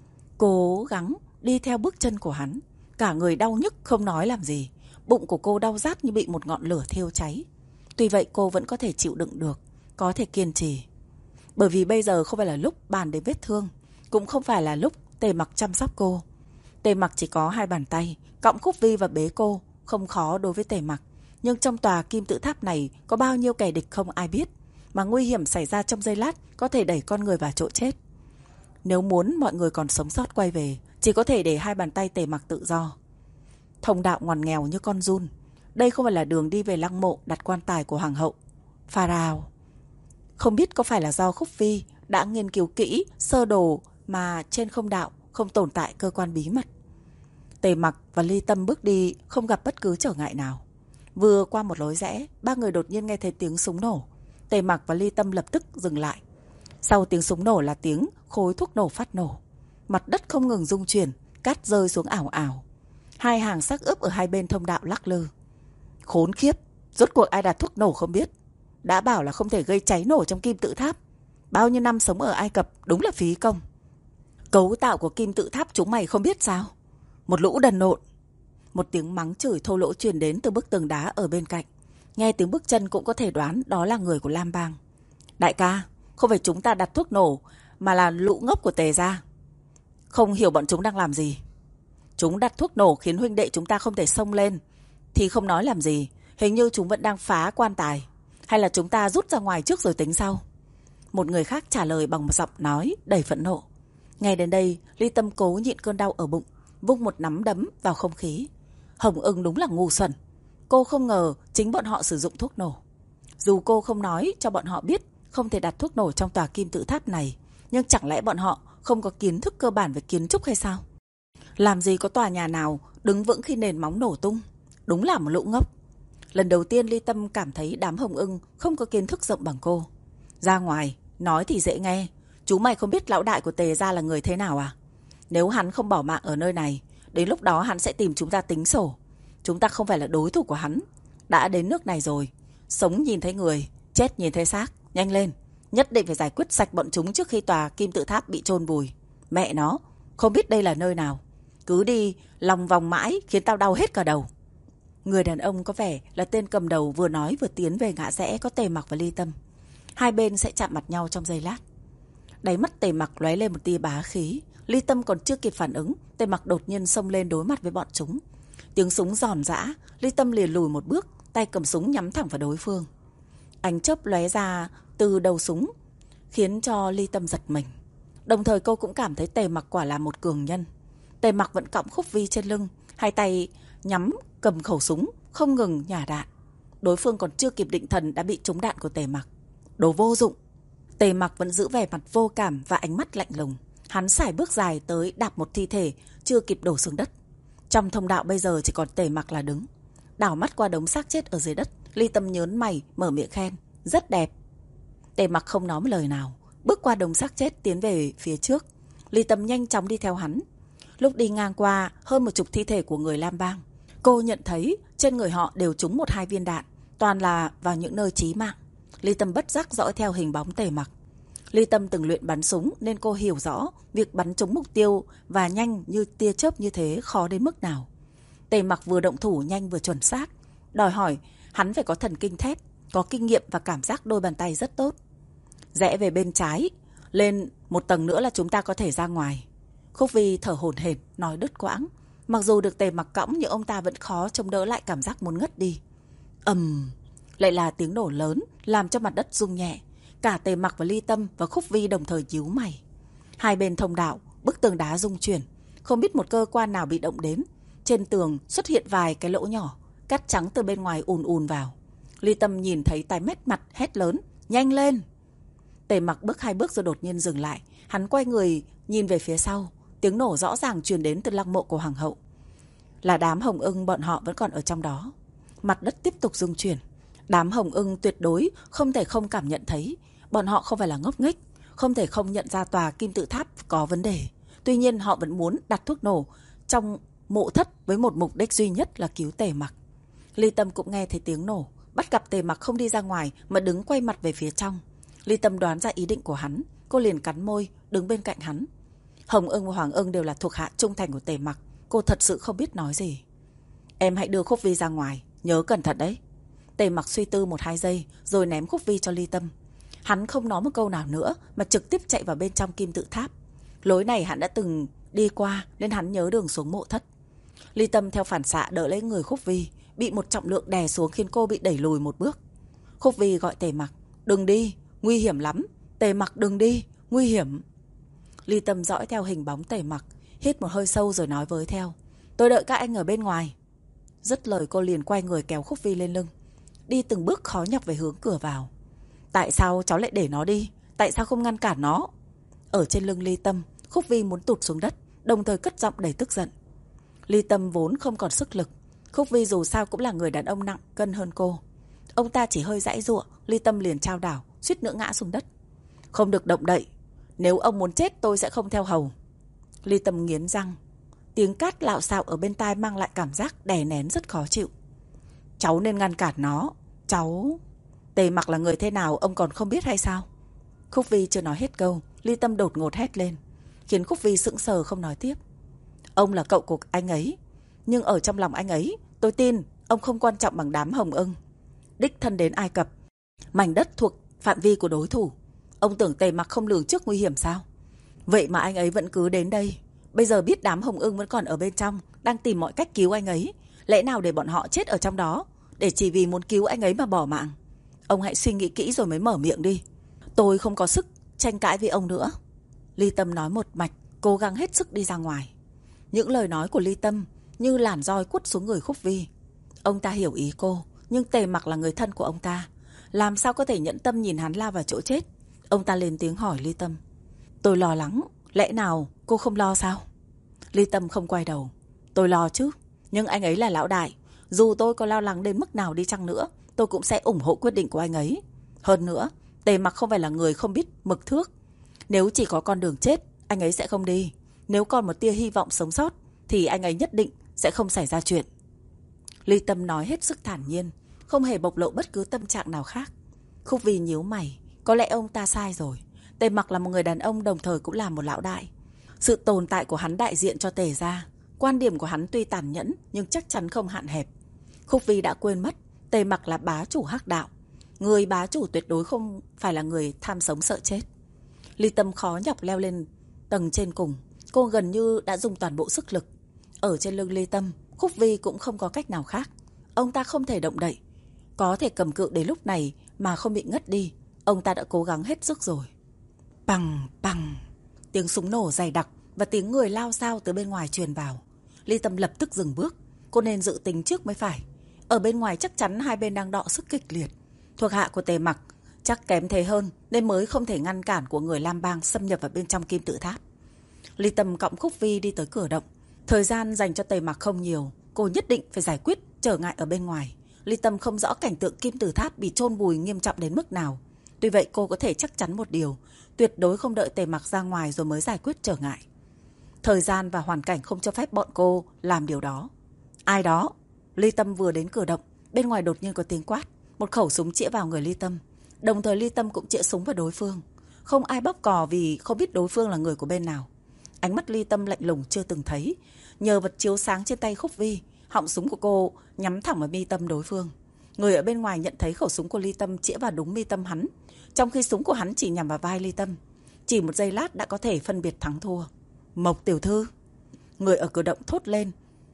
cố gắng đi theo bước chân của hắn. Cả người đau nhức không nói làm gì. Bụng của cô đau rát như bị một ngọn lửa thiêu cháy. Tuy vậy cô vẫn có thể chịu đựng được, có thể kiên trì. Bởi vì bây giờ không phải là lúc bàn đến vết thương, cũng không phải là lúc Tề Mặc chăm sóc cô. Tề Mặc chỉ có 2 bàn tay, cõng Khúc Vi và bế cô, không khó đối với Tề Mặc. Nhưng trong tòa kim tự tháp này có bao nhiêu kẻ địch không ai biết, mà nguy hiểm xảy ra trong giây lát có thể đẩy con người vào chỗ chết. Nếu muốn mọi người còn sống sót quay về, chỉ có thể để 2 bàn tay Tề Mặc tự do. Thông đạo ngoằn nghèo như con giun. Đây không phải là đường đi về lăng mộ đặt quan tài của hoàng hậu Pharaoh. Không biết có phải là do Khúc Vi đã nghiên cứu kỹ sơ đồ mà trên không đạo không tồn tại cơ quan bí mật. Tề Mặc và Ly Tâm bước đi không gặp bất cứ trở ngại nào. Vừa qua một lối rẽ, 3 người đột nhiên nghe thấy tiếng súng nổ. Tề Mặc và Ly Tâm lập tức dừng lại. Sau tiếng súng nổ là tiếng khối thuốc nổ phát nổ. Mặt đất không ngừng rung chuyển, cát rơi xuống ảo ảo. 2 hàng xác ướp ở hai bên thông đạo lắc lư. Khốn khiếp, rốt cuộc ai đặt thuốc nổ không biết. Đã bảo là không thể gây cháy nổ trong kim tự tháp. Bao nhiêu năm sống ở Ai Cập đúng là phí công. Cấu tạo của kim tự tháp chúng mày không biết sao? Một lũ đần nộn. Một tiếng mắng chửi thô lỗ truyền đến từ bức tường đá ở bên cạnh. Nghe tiếng bước chân cũng có thể đoán đó là người của Lam Bang. Đại ca, không phải chúng ta đặt thuốc nổ, mà là lũ ngốc của Tề gia. Không hiểu bọn chúng đang làm gì. Chúng đặt thuốc nổ khiến huynh đệ chúng ta không thể xông lên thì không nói làm gì. Hình như chúng vẫn đang phá quan tài. Hay là chúng ta rút ra ngoài trước rồi tính sau? Một người khác trả lời bằng một giọng nói đầy phẫn nộ. Nghe đến đây, Ly Tâm cố nhịn cơn đau ở bụng, vung một nắm đấm vào không khí. Hồng Ưng đúng là ngu xuẩn. Cô không ngờ chính bọn họ sử dụng thuốc nổ. Dù cô không nói cho bọn họ biết không thể đặt thuốc nổ trong tòa kim tự tháp này, nhưng chẳng lẽ bọn họ không có kiến thức cơ bản về kiến trúc hay sao? Làm gì có tòa nhà nào đứng vững khi nền móng nổ tung? Đúng là một lũ ngốc. Lần đầu tiên Ly Tâm cảm thấy đám Hồng Ưng không có kiến thức rộng bằng cô. Ra ngoài, nói thì dễ nghe. Chú mày không biết lão đại của Tề gia là người thế nào à? Nếu hắn không bỏ mạng ở nơi này, đến lúc đó hắn sẽ tìm chúng ta tính sổ. Chúng ta không phải là đối thủ của hắn. Đã đến nước này rồi, sống nhìn thấy người, chết nhìn thấy xác. Nhanh lên, nhất định phải giải quyết sạch bọn chúng trước khi tòa kim tự tháp bị chôn vùi. Mẹ nó, không biết đây là nơi nào. Cứ đi lòng vòng mãi khiến tao đau hết cả đầu. Người đàn ông có vẻ là tên cầm đầu vừa nói vừa tiến về ngã rẽ có Tề Mặc và Ly Tâm. Hai bên sẽ chạm mặt nhau trong giây lát. Đáy mắt Tề Mặc lóe lên một tia bá khí. Ly Tâm còn chưa kịp phản ứng, Tề Mặc đột nhiên xông lên đối mặt với bọn chúng. Tiếng súng giòn giã, Ly Tâm liền lùi một bước, tay cầm súng nhắm thẳng vào đối phương. Ánh chớp lóe ra từ đầu súng khiến cho Ly Tâm giật mình. Đồng thời cô cũng cảm thấy Tề Mặc quả là một cường nhân. Tề Mặc vẫn cõng Khúc Vi trên lưng, hai tay nhắm cầm khẩu súng, không ngừng nhả đạn. Đối phương còn chưa kịp định thần đã bị trúng đạn của Tề Mặc. Đồ vô dụng. Tề Mặc vẫn giữ vẻ mặt vô cảm và ánh mắt lạnh lùng. Hắn sải bước dài tới đạp một thi thể chưa kịp đổ xuống đất. Trong thông đạo bây giờ chỉ còn Tề Mặc là đứng. Đảo mắt qua đống xác chết ở dưới đất, Ly Tâm nhớn mày mở miệng khen. Rất đẹp. Tề Mặc không nói một lời nào, bước qua đống xác chết tiến về phía trước. Ly Tâm nhanh chóng đi theo hắn. Lúc đi ngang qua hơn 10 thi thể của người Lam Bang, cô nhận thấy trên người họ đều trúng 1-2 viên đạn, toàn là vào những nơi chí mạng. Ly Tâm bất giác dõi theo hình bóng Tề Mặc. Ly Tâm từng luyện bắn súng nên cô hiểu rõ việc bắn trúng mục tiêu và nhanh như tia chớp như thế khó đến mức nào. Tề Mặc vừa động thủ nhanh vừa chuẩn xác, đòi hỏi hắn phải có thần kinh thép, có kinh nghiệm và cảm giác đôi bàn tay rất tốt. Rẽ về bên trái, lên một tầng nữa là chúng ta có thể ra ngoài. Khúc Vi thở hổn hển, nói đứt quãng. Mặc dù được Tề Mặc cõng nhưng ông ta vẫn khó chống đỡ lại cảm giác muốn ngất đi. Lại là tiếng nổ lớn làm cho mặt đất rung nhẹ. Cả Tề Mặc và Ly Tâm và Khúc Vi đồng thời nhíu mày. Hai bên thông đạo, bức tường đá rung chuyển, không biết một cơ quan nào bị động đến. Trên tường xuất hiện vài cái lỗ nhỏ, cát trắng từ bên ngoài ùn ùn vào. Ly Tâm nhìn thấy tái mét mặt, hét lớn: "Nhanh lên!" Tề Mặc bước 2 bước rồi đột nhiên dừng lại. Hắn quay người nhìn về phía sau. Tiếng nổ rõ ràng truyền đến từ lăng mộ của hoàng hậu. Là đám Hồng Ưng bọn họ vẫn còn ở trong đó. Mặt đất tiếp tục rung chuyển. Đám Hồng Ưng tuyệt đối không thể không cảm nhận thấy. Bọn họ không phải là ngốc nghếch, không thể không nhận ra tòa kim tự tháp có vấn đề. Tuy nhiên họ vẫn muốn đặt thuốc nổ trong mộ thất với một mục đích duy nhất là cứu Tề Mặc. Ly Tâm cũng nghe thấy tiếng nổ, bắt gặp Tề Mặc không đi ra ngoài mà đứng quay mặt về phía trong. Ly Tâm đoán ra ý định của hắn, cô liền cắn môi, đứng bên cạnh hắn. Hồng Ưng và Hoàng Ưng đều là thuộc hạ trung thành của Tề Mặc, cô thật sự không biết nói gì. Em hãy đưa Khúc Vi ra ngoài, nhớ cẩn thận đấy. Tề Mặc suy tư 1-2 giây rồi ném Khúc Vi cho Ly Tâm. Hắn không nói một câu nào nữa mà trực tiếp chạy vào bên trong kim tự tháp. Lối này hắn đã từng đi qua nên hắn nhớ đường xuống mộ thất. Ly Tâm theo phản xạ đỡ lấy người Khúc Vi, bị một trọng lượng đè xuống khiến cô bị đẩy lùi một bước. Khúc Vi gọi Tề Mặc: "Đừng đi, nguy hiểm lắm. Tề Mặc đừng đi, nguy hiểm." Ly Tâm dõi theo hình bóng Tề Mặc, hít một hơi sâu rồi nói với theo: "Tôi đợi các anh ở bên ngoài." Dứt lời cô liền quay người kéo Khúc Vi lên lưng, đi từng bước khó nhọc về hướng cửa vào. "Tại sao cháu lại để nó đi? Tại sao không ngăn cản nó?" Ở trên lưng Ly Tâm, Khúc Vi muốn tụt xuống đất, đồng thời cất giọng đầy tức giận. Ly Tâm vốn không còn sức lực. Khúc Vi dù sao cũng là người đàn ông nặng cân hơn cô. Ông ta chỉ hơi giãy giụa, Ly Tâm liền chao đảo, suýt nữa ngã xuống đất. "Không được động đậy. Nếu ông muốn chết tôi sẽ không theo hầu." Ly Tâm nghiến răng. Tiếng cát lạo xạo ở bên tai mang lại cảm giác đè nén rất khó chịu. "Cháu nên ngăn cản nó. Cháu..." "Tề Mặc là người thế nào ông còn không biết hay sao?" Khúc Vi chưa nói hết câu, Ly Tâm đột ngột hét lên, khiến Khúc Vi sững sờ không nói tiếp. "Ông là cậu của anh ấy, nhưng ở trong lòng anh ấy, tôi tin ông không quan trọng bằng đám Hồng Ưng. Đích thân đến Ai Cập, mảnh đất thuộc phạm vi của đối thủ. Ông tưởng Tề Mặc không lường trước nguy hiểm sao? Vậy mà anh ấy vẫn cứ đến đây. Bây giờ biết đám Hồng Ưng vẫn còn ở bên trong, đang tìm mọi cách cứu anh ấy. Lẽ nào để bọn họ chết ở trong đó, để chỉ vì muốn cứu anh ấy mà bỏ mạng? Ông hãy suy nghĩ kỹ rồi mới mở miệng đi. Tôi không có sức tranh cãi với ông nữa." Ly Tâm nói một mạch, cố gắng hết sức đi ra ngoài. Những lời nói của Ly Tâm như làn roi quất xuống người Khúc Vi. Ông ta hiểu ý cô, nhưng Tề Mặc là người thân của ông ta, làm sao có thể nhẫn tâm nhìn hắn lao vào chỗ chết. Ông ta lên tiếng hỏi Ly Tâm: "Tôi lo lắng, lẽ nào cô không lo sao?" Ly Tâm không quay đầu. "Tôi lo chứ, nhưng anh ấy là lão đại. Dù tôi có lo lắng đến mức nào đi chăng nữa, tôi cũng sẽ ủng hộ quyết định của anh ấy. Hơn nữa, Tề Mặc không phải là người không biết mực thước. Nếu chỉ có con đường chết, anh ấy sẽ không đi. Nếu còn một tia hy vọng sống sót, thì anh ấy nhất định sẽ không xảy ra chuyện." Ly Tâm nói hết sức thản nhiên, không hề bộc lộ bất cứ tâm trạng nào khác. Khúc Vi nhíu mày, có lẽ ông ta sai rồi. Tề Mặc là một người đàn ông, đồng thời cũng là một lão đại. Sự tồn tại của hắn đại diện cho Tề gia. Quan điểm của hắn tuy tàn nhẫn nhưng chắc chắn không hạn hẹp. Khúc Vi đã quên mất Tề Mặc là bá chủ hắc đạo. Người bá chủ tuyệt đối không phải là người tham sống sợ chết. Ly Tâm khó nhọc leo lên tầng trên cùng. Cô gần như đã dùng toàn bộ sức lực. Ở trên lưng Ly Tâm, Khúc Vi cũng không có cách nào khác. Ông ta không thể động đậy. Có thể cầm cự đến lúc này mà không bị ngất đi, ông ta đã cố gắng hết sức rồi. Bằng bằng, tiếng súng nổ dày đặc và tiếng người lao xao từ bên ngoài truyền vào. Ly Tâm lập tức dừng bước. Cô nên dự tính trước mới phải. Ở bên ngoài chắc chắn hai bên đang đọ sức kịch liệt. Thuộc hạ của Tề Mặc chắc kém thế hơn nên mới không thể ngăn cản của người Lam Bang xâm nhập vào bên trong kim tự tháp. Ly Tâm cõng Khúc Vi đi tới cửa động. Thời gian dành cho Tề Mặc không nhiều, cô nhất định phải giải quyết trở ngại ở bên ngoài. Ly Tâm không rõ cảnh tượng kim tự tháp bị chôn vùi nghiêm trọng đến mức nào. Tuy vậy cô có thể chắc chắn một điều, tuyệt đối không đợi Tề Mặc ra ngoài rồi mới giải quyết trở ngại. Thời gian và hoàn cảnh không cho phép bọn cô làm điều đó. "Ai đó?" Ly Tâm vừa đến cửa động, bên ngoài đột nhiên có tiếng quát. Một khẩu súng chĩa vào người Ly Tâm. Đồng thời Ly Tâm cũng chĩa súng vào đối phương. Không ai bóp cò vì không biết đối phương là người của bên nào. Ánh mắt Ly Tâm lạnh lùng chưa từng thấy. Nhờ vật chiếu sáng trên tay Khúc Vi, họng súng của cô nhắm thẳng vào mi tâm đối phương. Người ở bên ngoài nhận thấy khẩu súng của Ly Tâm chĩa vào đúng mi tâm hắn, trong khi súng của hắn chỉ nhằm vào vai Ly Tâm. Chỉ một giây lát đã có thể phân biệt thắng thua. Mộc tiểu thư. Người ở cửa động thốt lên,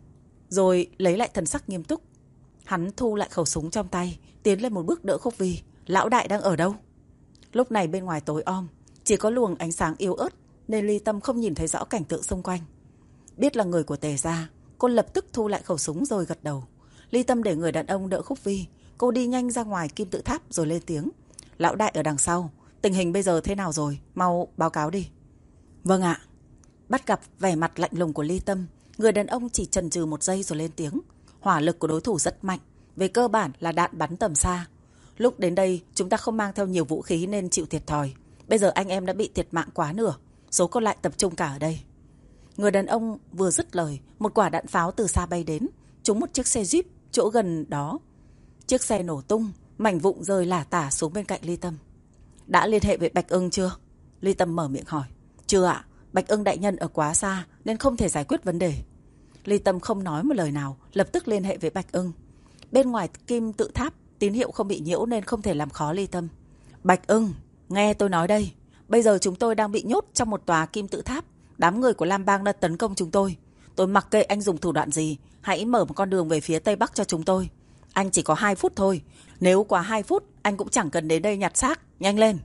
rồi lấy lại thần sắc nghiêm túc. Hắn thu lại khẩu súng trong tay, tiến lên một bước đỡ Khúc Vi. Lão đại đang ở đâu? Lúc này bên ngoài tối om, chỉ có luồng ánh sáng yếu ớt, nên Ly Tâm không nhìn thấy rõ cảnh tượng xung quanh. Biết là người của Tề gia, cô lập tức thu lại khẩu súng rồi gật đầu. Ly Tâm để người đàn ông đỡ Khúc Vi. Cô đi nhanh ra ngoài kim tự tháp rồi lên tiếng. Lão đại ở đằng sau, tình hình bây giờ thế nào rồi? Mau báo cáo đi. Vâng ạ. Bắt gặp vẻ mặt lạnh lùng của Ly Tâm, người đàn ông chỉ chần chừ một giây rồi lên tiếng. Hỏa lực của đối thủ rất mạnh, về cơ bản là đạn bắn tầm xa. Lúc đến đây chúng ta không mang theo nhiều vũ khí nên chịu thiệt thòi. Bây giờ anh em đã bị thiệt mạng quá nửa, số còn lại tập trung cả ở đây. Người đàn ông vừa dứt lời, một quả đạn pháo từ xa bay đến, trúng một chiếc xe Jeep chỗ gần đó. Chiếc xe nổ tung, mảnh vụn rơi lả tả xuống bên cạnh Ly Tâm. Đã liên hệ với Bạch Ưng chưa? Ly Tâm mở miệng hỏi. Chưa ạ, Bạch Ưng đại nhân ở quá xa nên không thể giải quyết vấn đề. Ly Tâm không nói một lời nào, lập tức liên hệ với Bạch Ưng. Bên ngoài kim tự tháp, tín hiệu không bị nhiễu nên không thể làm khó Ly Tâm. Bạch Ưng, nghe tôi nói đây. Bây giờ chúng tôi đang bị nhốt trong một tòa kim tự tháp. Đám người của Lam Bang đã tấn công chúng tôi. Tôi mặc kệ anh dùng thủ đoạn gì, hãy mở một con đường về phía tây bắc cho chúng tôi. Anh chỉ có 2 phút thôi. Nếu quá 2 phút, anh cũng chẳng cần đến đây nhặt xác. Nhanh lên.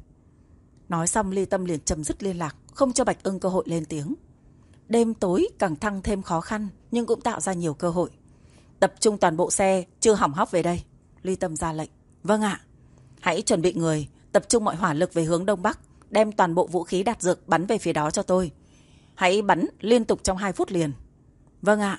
Nói xong Ly Tâm liền chấm dứt liên lạc, không cho Bạch Ưng cơ hội lên tiếng. Đêm tối càng thăng thêm khó khăn, nhưng cũng tạo ra nhiều cơ hội. Tập trung toàn bộ xe, chưa hỏng hóc về đây. Ly Tâm ra lệnh. Vâng ạ. Hãy chuẩn bị người, tập trung mọi hỏa lực về hướng đông bắc, đem toàn bộ vũ khí đạn dược bắn về phía đó cho tôi. Hãy bắn liên tục trong 2 phút liền. Vâng ạ.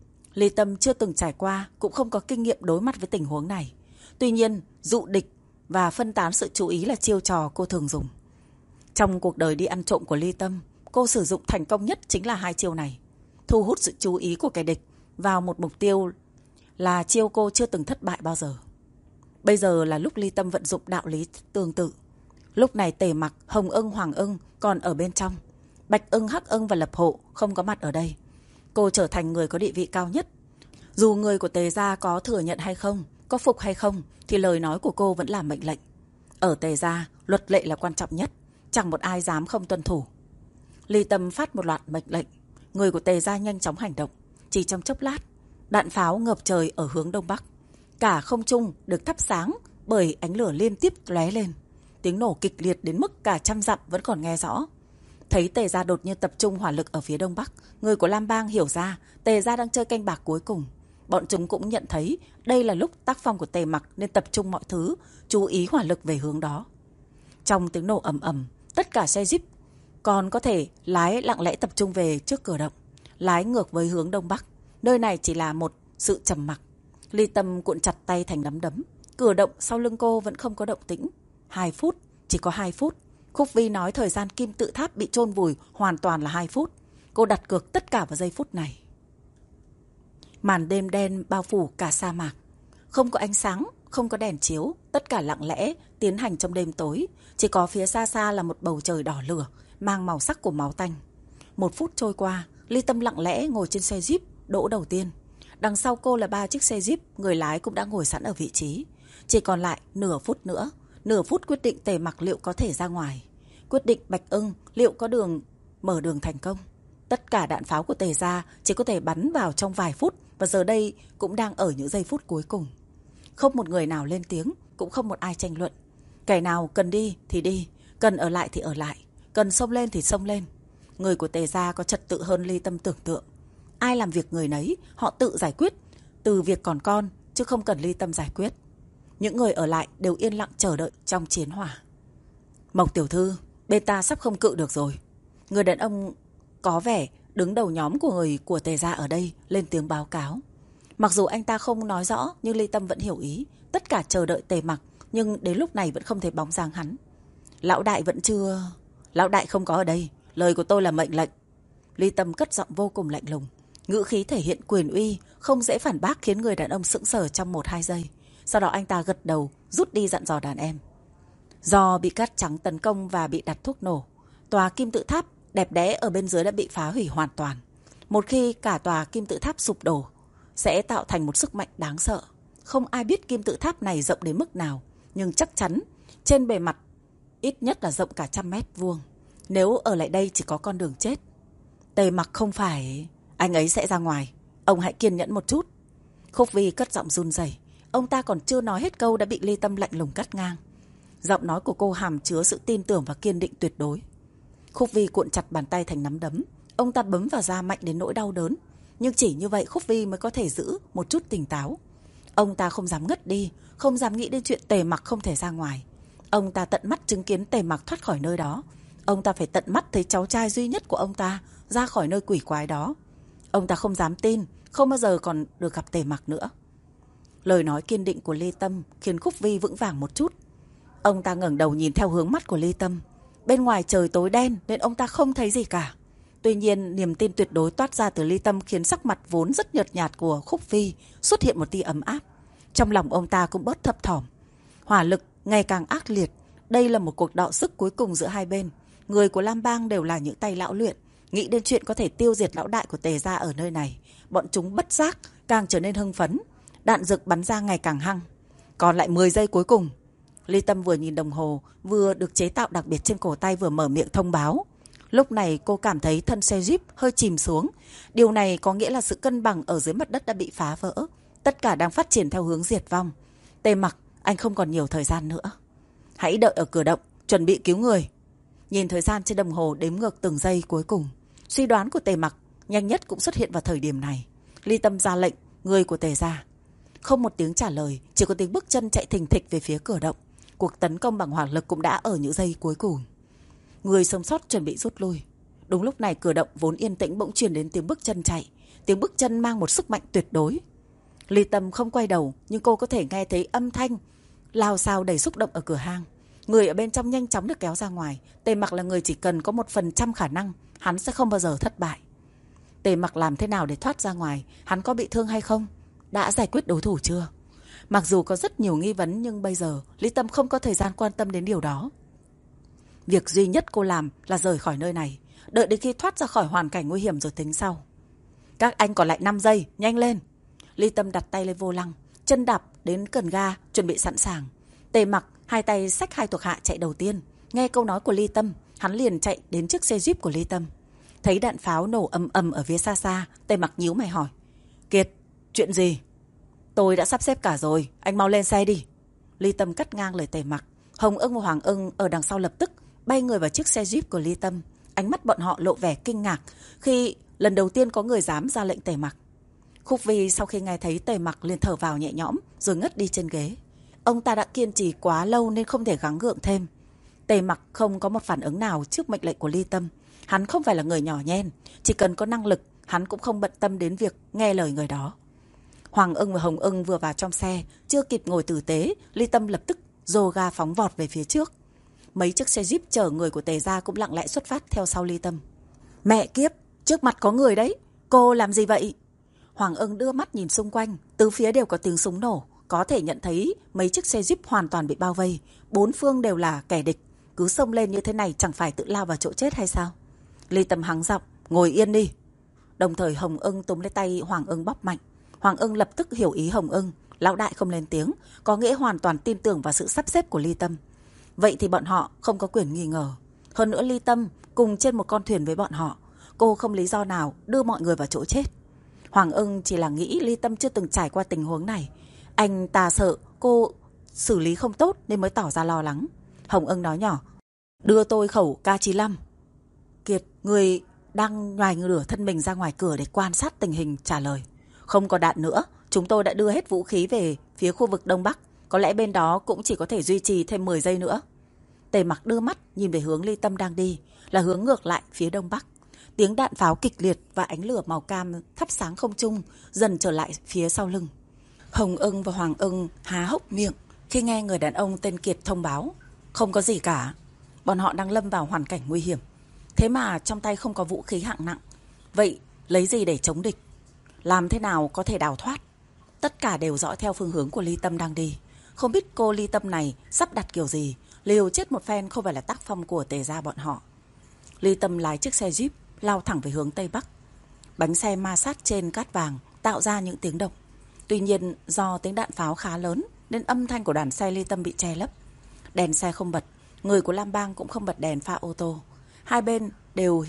Ly Tâm chưa từng trải qua, cũng không có kinh nghiệm đối mặt với tình huống này. Tuy nhiên, dụ địch và phân tán sự chú ý là chiêu trò cô thường dùng. Trong cuộc đời đi ăn trộm của Ly Tâm, cô sử dụng thành công nhất chính là 2 chiêu này. Thu hút sự chú ý của kẻ địch vào một mục tiêu là chiêu cô chưa từng thất bại bao giờ. Bây giờ là lúc Ly Tâm vận dụng đạo lý tương tự. Lúc này Tề Mặc, Hồng Ưng, Hoàng Ưng còn ở bên trong. Bạch Ưng, Hắc Ưng và Lập Hộ không có mặt ở đây. Cô trở thành người có địa vị cao nhất. Dù người của Tề gia có thừa nhận hay không, có phục hay không, thì lời nói của cô vẫn là mệnh lệnh. Ở Tề gia, luật lệ là quan trọng nhất, chẳng một ai dám không tuân thủ. Ly Tâm phát một loạt mệnh lệnh. Người của Tề gia nhanh chóng hành động. Chỉ trong chốc lát, đạn pháo ngập trời ở hướng đông bắc. Cả không trung được thắp sáng bởi ánh lửa liên tiếp lóe lên. Tiếng nổ kịch liệt đến mức cả trăm dặm vẫn còn nghe rõ. Thấy Tề gia đột nhiên tập trung hỏa lực ở phía đông bắc, người của Lam Bang hiểu ra Tề gia đang chơi canh bạc cuối cùng. Bọn chúng cũng nhận thấy đây là lúc tác phong của Tề Mặc nên tập trung mọi thứ, chú ý hỏa lực về hướng đó. Trong tiếng nổ ầm ầm, tất cả xe Jeep còn có thể lái lặng lẽ tập trung về trước cửa động, lái ngược với hướng đông bắc. Nơi này chỉ là một sự trầm mặc. Ly Tâm cuộn chặt tay thành nắm đấm. Cửa động sau lưng cô vẫn không có động tĩnh. 2 phút, chỉ có 2 phút. Khúc Vi nói thời gian kim tự tháp bị chôn vùi hoàn toàn là 2 phút. Cô đặt cược tất cả vào giây phút này. Màn đêm đen bao phủ cả sa mạc. Không có ánh sáng, không có đèn chiếu. Tất cả lặng lẽ tiến hành trong đêm tối. Chỉ có phía xa xa là một bầu trời đỏ lửa, mang màu sắc của máu tanh. 1 phút trôi qua, Ly Tâm lặng lẽ ngồi trên xe Jeep đỗ đầu tiên. Đằng sau cô là 3 chiếc xe Jeep, người lái cũng đã ngồi sẵn ở vị trí. Chỉ còn lại nửa phút nữa. Nửa phút quyết định Tề Mặc liệu có thể ra ngoài. Quyết định Bạch Ưng liệu có mở đường thành công. Tất cả đạn pháo của Tề gia chỉ có thể bắn vào trong vài phút, và giờ đây cũng đang ở những giây phút cuối cùng. Không một người nào lên tiếng, cũng không một ai tranh luận. Kẻ nào cần đi thì đi, cần ở lại thì ở lại, cần xông lên thì xông lên. Người của Tề gia có trật tự hơn Ly Tâm tưởng tượng. Ai làm việc người nấy, họ tự giải quyết từ việc còn con, chứ không cần Ly Tâm giải quyết. Những người ở lại đều yên lặng chờ đợi trong chiến hỏa. Mộc tiểu thư, bên ta sắp không cự được rồi. Người đàn ông có vẻ đứng đầu nhóm của người của Tề gia ở đây lên tiếng báo cáo. Mặc dù anh ta không nói rõ, nhưng Ly Tâm vẫn hiểu ý. Tất cả chờ đợi Tề Mặc, nhưng đến lúc này vẫn không thấy bóng dáng hắn. Lão đại vẫn chưa... Lão đại không có ở đây, lời của tôi là mệnh lệnh. Ly Tâm cất giọng vô cùng lạnh lùng. Ngữ khí thể hiện quyền uy, không dễ phản bác, khiến người đàn ông sững sờ trong 1-2 giây. Sau đó anh ta gật đầu, rút đi dặn dò đàn em. Do bị cát trắng tấn công và bị đặt thuốc nổ, tòa kim tự tháp đẹp đẽ ở bên dưới đã bị phá hủy hoàn toàn. Một khi cả tòa kim tự tháp sụp đổ, sẽ tạo thành một sức mạnh đáng sợ. Không ai biết kim tự tháp này rộng đến mức nào, nhưng chắc chắn trên bề mặt ít nhất là rộng cả 100 mét vuông. Nếu ở lại đây chỉ có con đường chết. Tề Mặc không phải... Anh ấy sẽ ra ngoài. Ông hãy kiên nhẫn một chút. Khúc Vi cất giọng run rẩy. Ông ta còn chưa nói hết câu đã bị Ly Tâm lạnh lùng cắt ngang. Giọng nói của cô hàm chứa sự tin tưởng và kiên định tuyệt đối. Khúc Vi cuộn chặt bàn tay thành nắm đấm. Ông ta bấm vào da mạnh đến nỗi đau đớn. Nhưng chỉ như vậy Khúc Vi mới có thể giữ một chút tỉnh táo. Ông ta không dám ngất đi, không dám nghĩ đến chuyện Tề Mặc không thể ra ngoài. Ông ta tận mắt chứng kiến Tề Mặc thoát khỏi nơi đó. Ông ta phải tận mắt thấy cháu trai duy nhất của ông ta ra khỏi nơi quỷ quái đó. Ông ta không dám tin, không bao giờ còn được gặp Tề Mặc nữa. Lời nói kiên định của Ly Tâm khiến Khúc Vi vững vàng một chút. Ông ta ngẩng đầu nhìn theo hướng mắt của Ly Tâm. Bên ngoài trời tối đen nên ông ta không thấy gì cả. Tuy nhiên, niềm tin tuyệt đối toát ra từ Ly Tâm khiến sắc mặt vốn rất nhợt nhạt của Khúc Vi xuất hiện một tia ấm áp. Trong lòng ông ta cũng bớt thấp thỏm. Hỏa lực ngày càng ác liệt. Đây là một cuộc đọ sức cuối cùng giữa hai bên. Người của Lam Bang đều là những tay lão luyện. Nghĩ đến chuyện có thể tiêu diệt lão đại của Tề gia ở nơi này, bọn chúng bất giác càng trở nên hưng phấn. Đạn dược bắn ra ngày càng hăng. Còn lại 10 giây cuối cùng. Ly Tâm vừa nhìn đồng hồ vừa được chế tạo đặc biệt trên cổ tay vừa mở miệng thông báo. Lúc này cô cảm thấy thân xe Jeep hơi chìm xuống. Điều này có nghĩa là sự cân bằng ở dưới mặt đất đã bị phá vỡ. Tất cả đang phát triển theo hướng diệt vong. Tề Mặc, anh không còn nhiều thời gian nữa. Hãy đợi ở cửa động, chuẩn bị cứu người. Nhìn thời gian trên đồng hồ đếm ngược từng giây cuối cùng. Suy đoán của Tề Mặc nhanh nhất cũng xuất hiện vào thời điểm này. Ly Tâm ra lệnh, người của Tề gia. Không một tiếng trả lời, chỉ có tiếng bước chân chạy thình thịch về phía cửa động. Cuộc tấn công bằng hỏa lực cũng đã ở những giây cuối cùng. Người sống sót chuẩn bị rút lui. Đúng lúc này cửa động vốn yên tĩnh bỗng truyền đến tiếng bước chân chạy. Tiếng bước chân mang một sức mạnh tuyệt đối. Ly Tâm không quay đầu, nhưng cô có thể nghe thấy âm thanh lao xao đầy xúc động ở cửa hang. Người ở bên trong nhanh chóng được kéo ra ngoài. Tề Mặc là người chỉ cần có 1% khả năng, hắn sẽ không bao giờ thất bại. Tề Mặc làm thế nào để thoát ra ngoài? Hắn có bị thương hay không? Đã giải quyết đối thủ chưa? Mặc dù có rất nhiều nghi vấn, nhưng bây giờ Ly Tâm không có thời gian quan tâm đến điều đó. Việc duy nhất cô làm là rời khỏi nơi này, đợi đến khi thoát ra khỏi hoàn cảnh nguy hiểm rồi tính sau. Các anh còn lại 5 giây, nhanh lên. Ly Tâm đặt tay lên vô lăng, chân đạp đến cần ga, chuẩn bị sẵn sàng. Tề Mặc hai tay xách hai thuộc hạ chạy đầu tiên. Nghe câu nói của Ly Tâm, hắn liền chạy đến chiếc xe Jeep của Ly Tâm. Thấy đạn pháo nổ ầm ầm ở phía xa xa, Tề Mặc nhíu mày hỏi. Kiệt, chuyện gì? Tôi đã sắp xếp cả rồi, anh mau lên xe đi. Ly Tâm cắt ngang lời Tề Mặc. Hồng Ưng và Hoàng Ưng ở đằng sau lập tức bay người vào chiếc xe Jeep của Ly Tâm. Ánh mắt bọn họ lộ vẻ kinh ngạc khi lần đầu tiên có người dám ra lệnh Tề Mặc. Khúc Vi sau khi nghe thấy Tề Mặc liền thở vào nhẹ nhõm rồi ngất đi trên ghế. Ông ta đã kiên trì quá lâu nên không thể gắng gượng thêm. Tề Mặc không có một phản ứng nào trước mệnh lệnh của Ly Tâm. Hắn không phải là người nhỏ nhen, chỉ cần có năng lực, hắn cũng không bận tâm đến việc nghe lời người đó. Hoàng Ưng và Hồng Ưng vừa vào trong xe, chưa kịp ngồi tử tế, Ly Tâm lập tức dồ ga phóng vọt về phía trước. Mấy chiếc xe Jeep chở người của Tề gia cũng lặng lẽ xuất phát theo sau Ly Tâm. Mẹ kiếp, trước mặt có người đấy, cô làm gì vậy? Hoàng Ưng đưa mắt nhìn xung quanh, tứ phía đều có tiếng súng nổ, có thể nhận thấy mấy chiếc xe Jeep hoàn toàn bị bao vây, bốn phương đều là kẻ địch, cứ xông lên như thế này chẳng phải tự lao vào chỗ chết hay sao? Ly Tâm hắng giọng, ngồi yên đi. Đồng thời Hồng Ưng túm lấy tay Hoàng Ưng bóp mạnh. Hoàng Ưng lập tức hiểu ý Hồng Ưng, lão đại không lên tiếng, có nghĩa hoàn toàn tin tưởng vào sự sắp xếp của Ly Tâm. Vậy thì bọn họ không có quyền nghi ngờ. Hơn nữa Ly Tâm cùng trên một con thuyền với bọn họ, cô không lý do nào đưa mọi người vào chỗ chết. Hoàng Ưng chỉ là nghĩ Ly Tâm chưa từng trải qua tình huống này. Anh ta sợ cô xử lý không tốt nên mới tỏ ra lo lắng. Hồng Ưng nói nhỏ, đưa tôi khẩu K95. Kiệt, người đang nhoài nửa thân mình ra ngoài cửa để quan sát tình hình, trả lời. Không có đạn nữa, chúng tôi đã đưa hết vũ khí về phía khu vực Đông Bắc. Có lẽ bên đó cũng chỉ có thể duy trì thêm 10 giây nữa. Tề Mặc đưa mắt nhìn về hướng Ly Tâm đang đi, là hướng ngược lại phía Đông Bắc. Tiếng đạn pháo kịch liệt và ánh lửa màu cam thắp sáng không trung dần trở lại phía sau lưng. Hồng Ưng và Hoàng Ưng há hốc miệng khi nghe người đàn ông tên Kiệt thông báo. Không có gì cả, bọn họ đang lâm vào hoàn cảnh nguy hiểm. Thế mà trong tay không có vũ khí hạng nặng. Vậy lấy gì để chống địch? Làm thế nào có thể đào thoát? Tất cả đều dõi theo phương hướng của Ly Tâm đang đi. Không biết cô Ly Tâm này sắp đặt kiểu gì, liều chết một phen không phải là tác phong của Tề gia bọn họ. Ly Tâm lái chiếc xe Jeep lao thẳng về hướng Tây Bắc. Bánh xe ma sát trên cát vàng tạo ra những tiếng động. Tuy nhiên do tiếng đạn pháo khá lớn nên âm thanh của đoàn xe Ly Tâm bị che lấp. Đèn xe không bật, người của Lam Bang cũng không bật đèn pha ô tô. Hai bên đều hiểu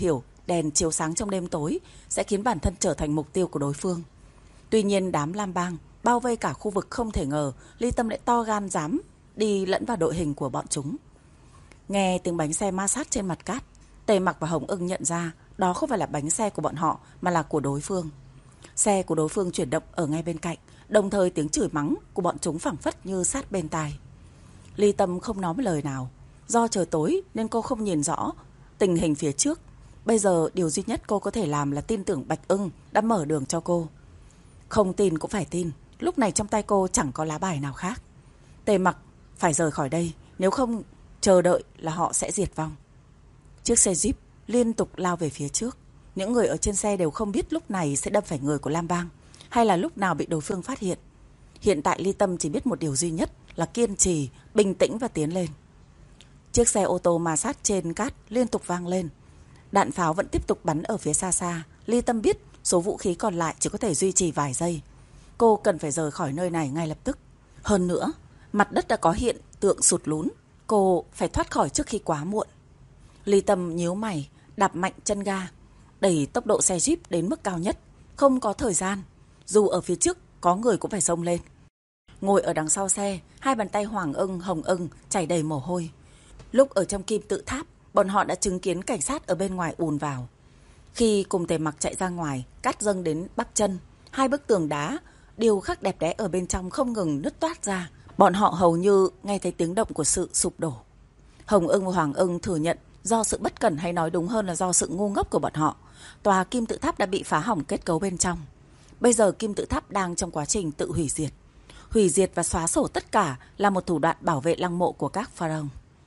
đèn chiếu sáng trong đêm tối sẽ khiến bản thân trở thành mục tiêu của đối phương. Tuy nhiên đám Lam Bang bao vây cả khu vực không thể ngờ Ly Tâm lại to gan dám đi lẫn vào đội hình của bọn chúng. Nghe tiếng bánh xe ma sát trên mặt cát, Tề Mặc và Hồng Ưng nhận ra đó không phải là bánh xe của bọn họ mà là của đối phương. Xe của đối phương chuyển động ở ngay bên cạnh, đồng thời tiếng chửi mắng của bọn chúng phảng phất như sát bên tai. Ly Tâm không nói một lời nào. Do trời tối nên cô không nhìn rõ tình hình phía trước. Bây giờ điều duy nhất cô có thể làm là tin tưởng Bạch Ưng đã mở đường cho cô. Không tin cũng phải tin, lúc này trong tay cô chẳng có lá bài nào khác. Tề Mặc phải rời khỏi đây, nếu không chờ đợi là họ sẽ diệt vong. Chiếc xe Jeep liên tục lao về phía trước. Những người ở trên xe đều không biết lúc này sẽ đâm phải người của Lam Bang hay là lúc nào bị đối phương phát hiện. Hiện tại Ly Tâm chỉ biết một điều duy nhất là kiên trì, bình tĩnh và tiến lên. Chiếc xe ô tô ma sát trên cát liên tục vang lên. Đạn pháo vẫn tiếp tục bắn ở phía xa xa. Ly Tâm biết số vũ khí còn lại chỉ có thể duy trì vài giây. Cô cần phải rời khỏi nơi này ngay lập tức. Hơn nữa, mặt đất đã có hiện tượng sụt lún. Cô phải thoát khỏi trước khi quá muộn. Ly Tâm nhíu mày, đạp mạnh chân ga, đẩy tốc độ xe Jeep đến mức cao nhất. Không có thời gian, dù ở phía trước có người cũng phải xông lên. Ngồi ở đằng sau xe, hai bàn tay Hoàng Ưng, Hồng Ưng chảy đầy mồ hôi. Lúc ở trong kim tự tháp, bọn họ đã chứng kiến cảnh sát ở bên ngoài ùn vào. Khi cùng Tề Mặc chạy ra ngoài, cát dâng đến bắp chân, hai bức tường đá điêu khắc đẹp đẽ ở bên trong không ngừng nứt toát ra. Bọn họ hầu như nghe thấy tiếng động của sự sụp đổ. Hồng Ưng và Hoàng Ưng thừa nhận do sự bất cẩn, hay nói đúng hơn là do sự ngu ngốc của bọn họ, tòa kim tự tháp đã bị phá hỏng kết cấu bên trong. Bây giờ kim tự tháp đang trong quá trình tự hủy diệt. Hủy diệt và xóa sổ tất cả là một thủ đoạn bảo vệ lăng mộ của các pharaoh.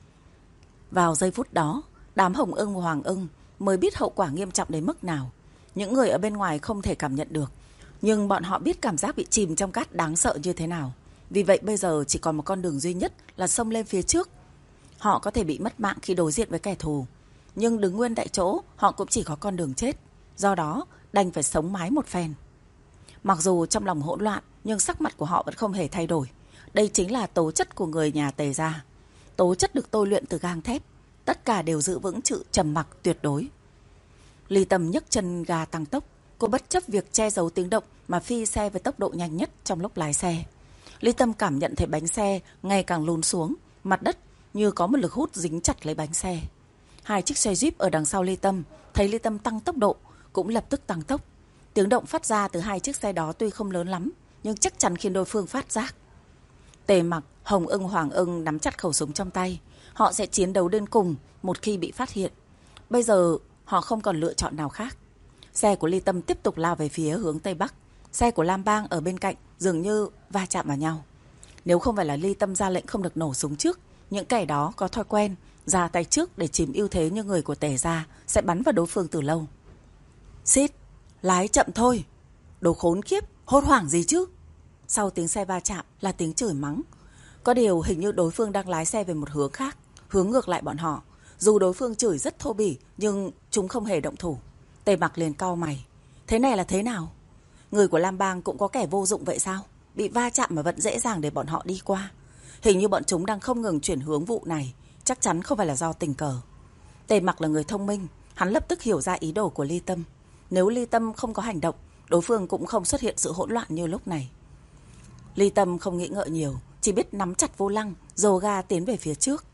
Vào giây phút đó, đám Hồng Ưng và Hoàng Ưng mới biết hậu quả nghiêm trọng đến mức nào. Những người ở bên ngoài không thể cảm nhận được, nhưng bọn họ biết cảm giác bị chìm trong cát đáng sợ như thế nào. Vì vậy bây giờ chỉ còn một con đường duy nhất là xông lên phía trước. Họ có thể bị mất mạng khi đối diện với kẻ thù, nhưng đứng nguyên tại chỗ họ cũng chỉ có con đường chết. Do đó đành phải sống mái một phen. Mặc dù trong lòng hỗn loạn, nhưng sắc mặt của họ vẫn không hề thay đổi. Đây chính là tố chất của người nhà Tề gia. Tố chất được tôi luyện từ gang thép. Tất cả đều giữ vững sự trầm mặc tuyệt đối. Ly Tâm nhấc chân ga tăng tốc. Cô bất chấp việc che giấu tiếng động mà phi xe với tốc độ nhanh nhất trong lúc lái xe. Ly Tâm cảm nhận thấy bánh xe ngày càng lún xuống. Mặt đất như có một lực hút dính chặt lấy bánh xe. Hai chiếc xe Jeep ở đằng sau Ly Tâm thấy Ly Tâm tăng tốc độ cũng lập tức tăng tốc. Tiếng động phát ra từ hai chiếc xe đó tuy không lớn lắm, nhưng chắc chắn khiến đối phương phát giác. Tề Mặc, Hồng Ưng, Hoàng Ưng nắm chặt khẩu súng trong tay. Họ sẽ chiến đấu đến cùng một khi bị phát hiện. Bây giờ họ không còn lựa chọn nào khác. Xe của Ly Tâm tiếp tục lao về phía hướng Tây Bắc. Xe của Lam Bang ở bên cạnh dường như va chạm vào nhau. Nếu không phải là Ly Tâm ra lệnh không được nổ súng trước, những kẻ đó có thói quen ra tay trước để chiếm ưu thế như người của Tề gia sẽ bắn vào đối phương từ lâu. Xít, lái chậm thôi. Đồ khốn kiếp, hốt hoảng gì chứ? Sau tiếng xe va chạm là tiếng chửi mắng. Có điều hình như đối phương đang lái xe về một hướng khác, hướng ngược lại bọn họ. Dù đối phương chửi rất thô bỉ, nhưng chúng không hề động thủ. Tề Mặc liền cau mày. Thế này là thế nào? Người của Lam Bang cũng có kẻ vô dụng vậy sao? Bị va chạm mà vẫn dễ dàng để bọn họ đi qua. Hình như bọn chúng đang không ngừng chuyển hướng vụ này. Chắc chắn không phải là do tình cờ. Tề Mặc là người thông minh. Hắn lập tức hiểu ra ý đồ của Ly Tâm. Nếu Ly Tâm không có hành động, đối phương cũng không xuất hiện sự hỗn loạn như lúc này. Ly Tâm không nghĩ ngợi nhiều, chỉ biết nắm chặt vô lăng, dồ ga tiến về phía trước.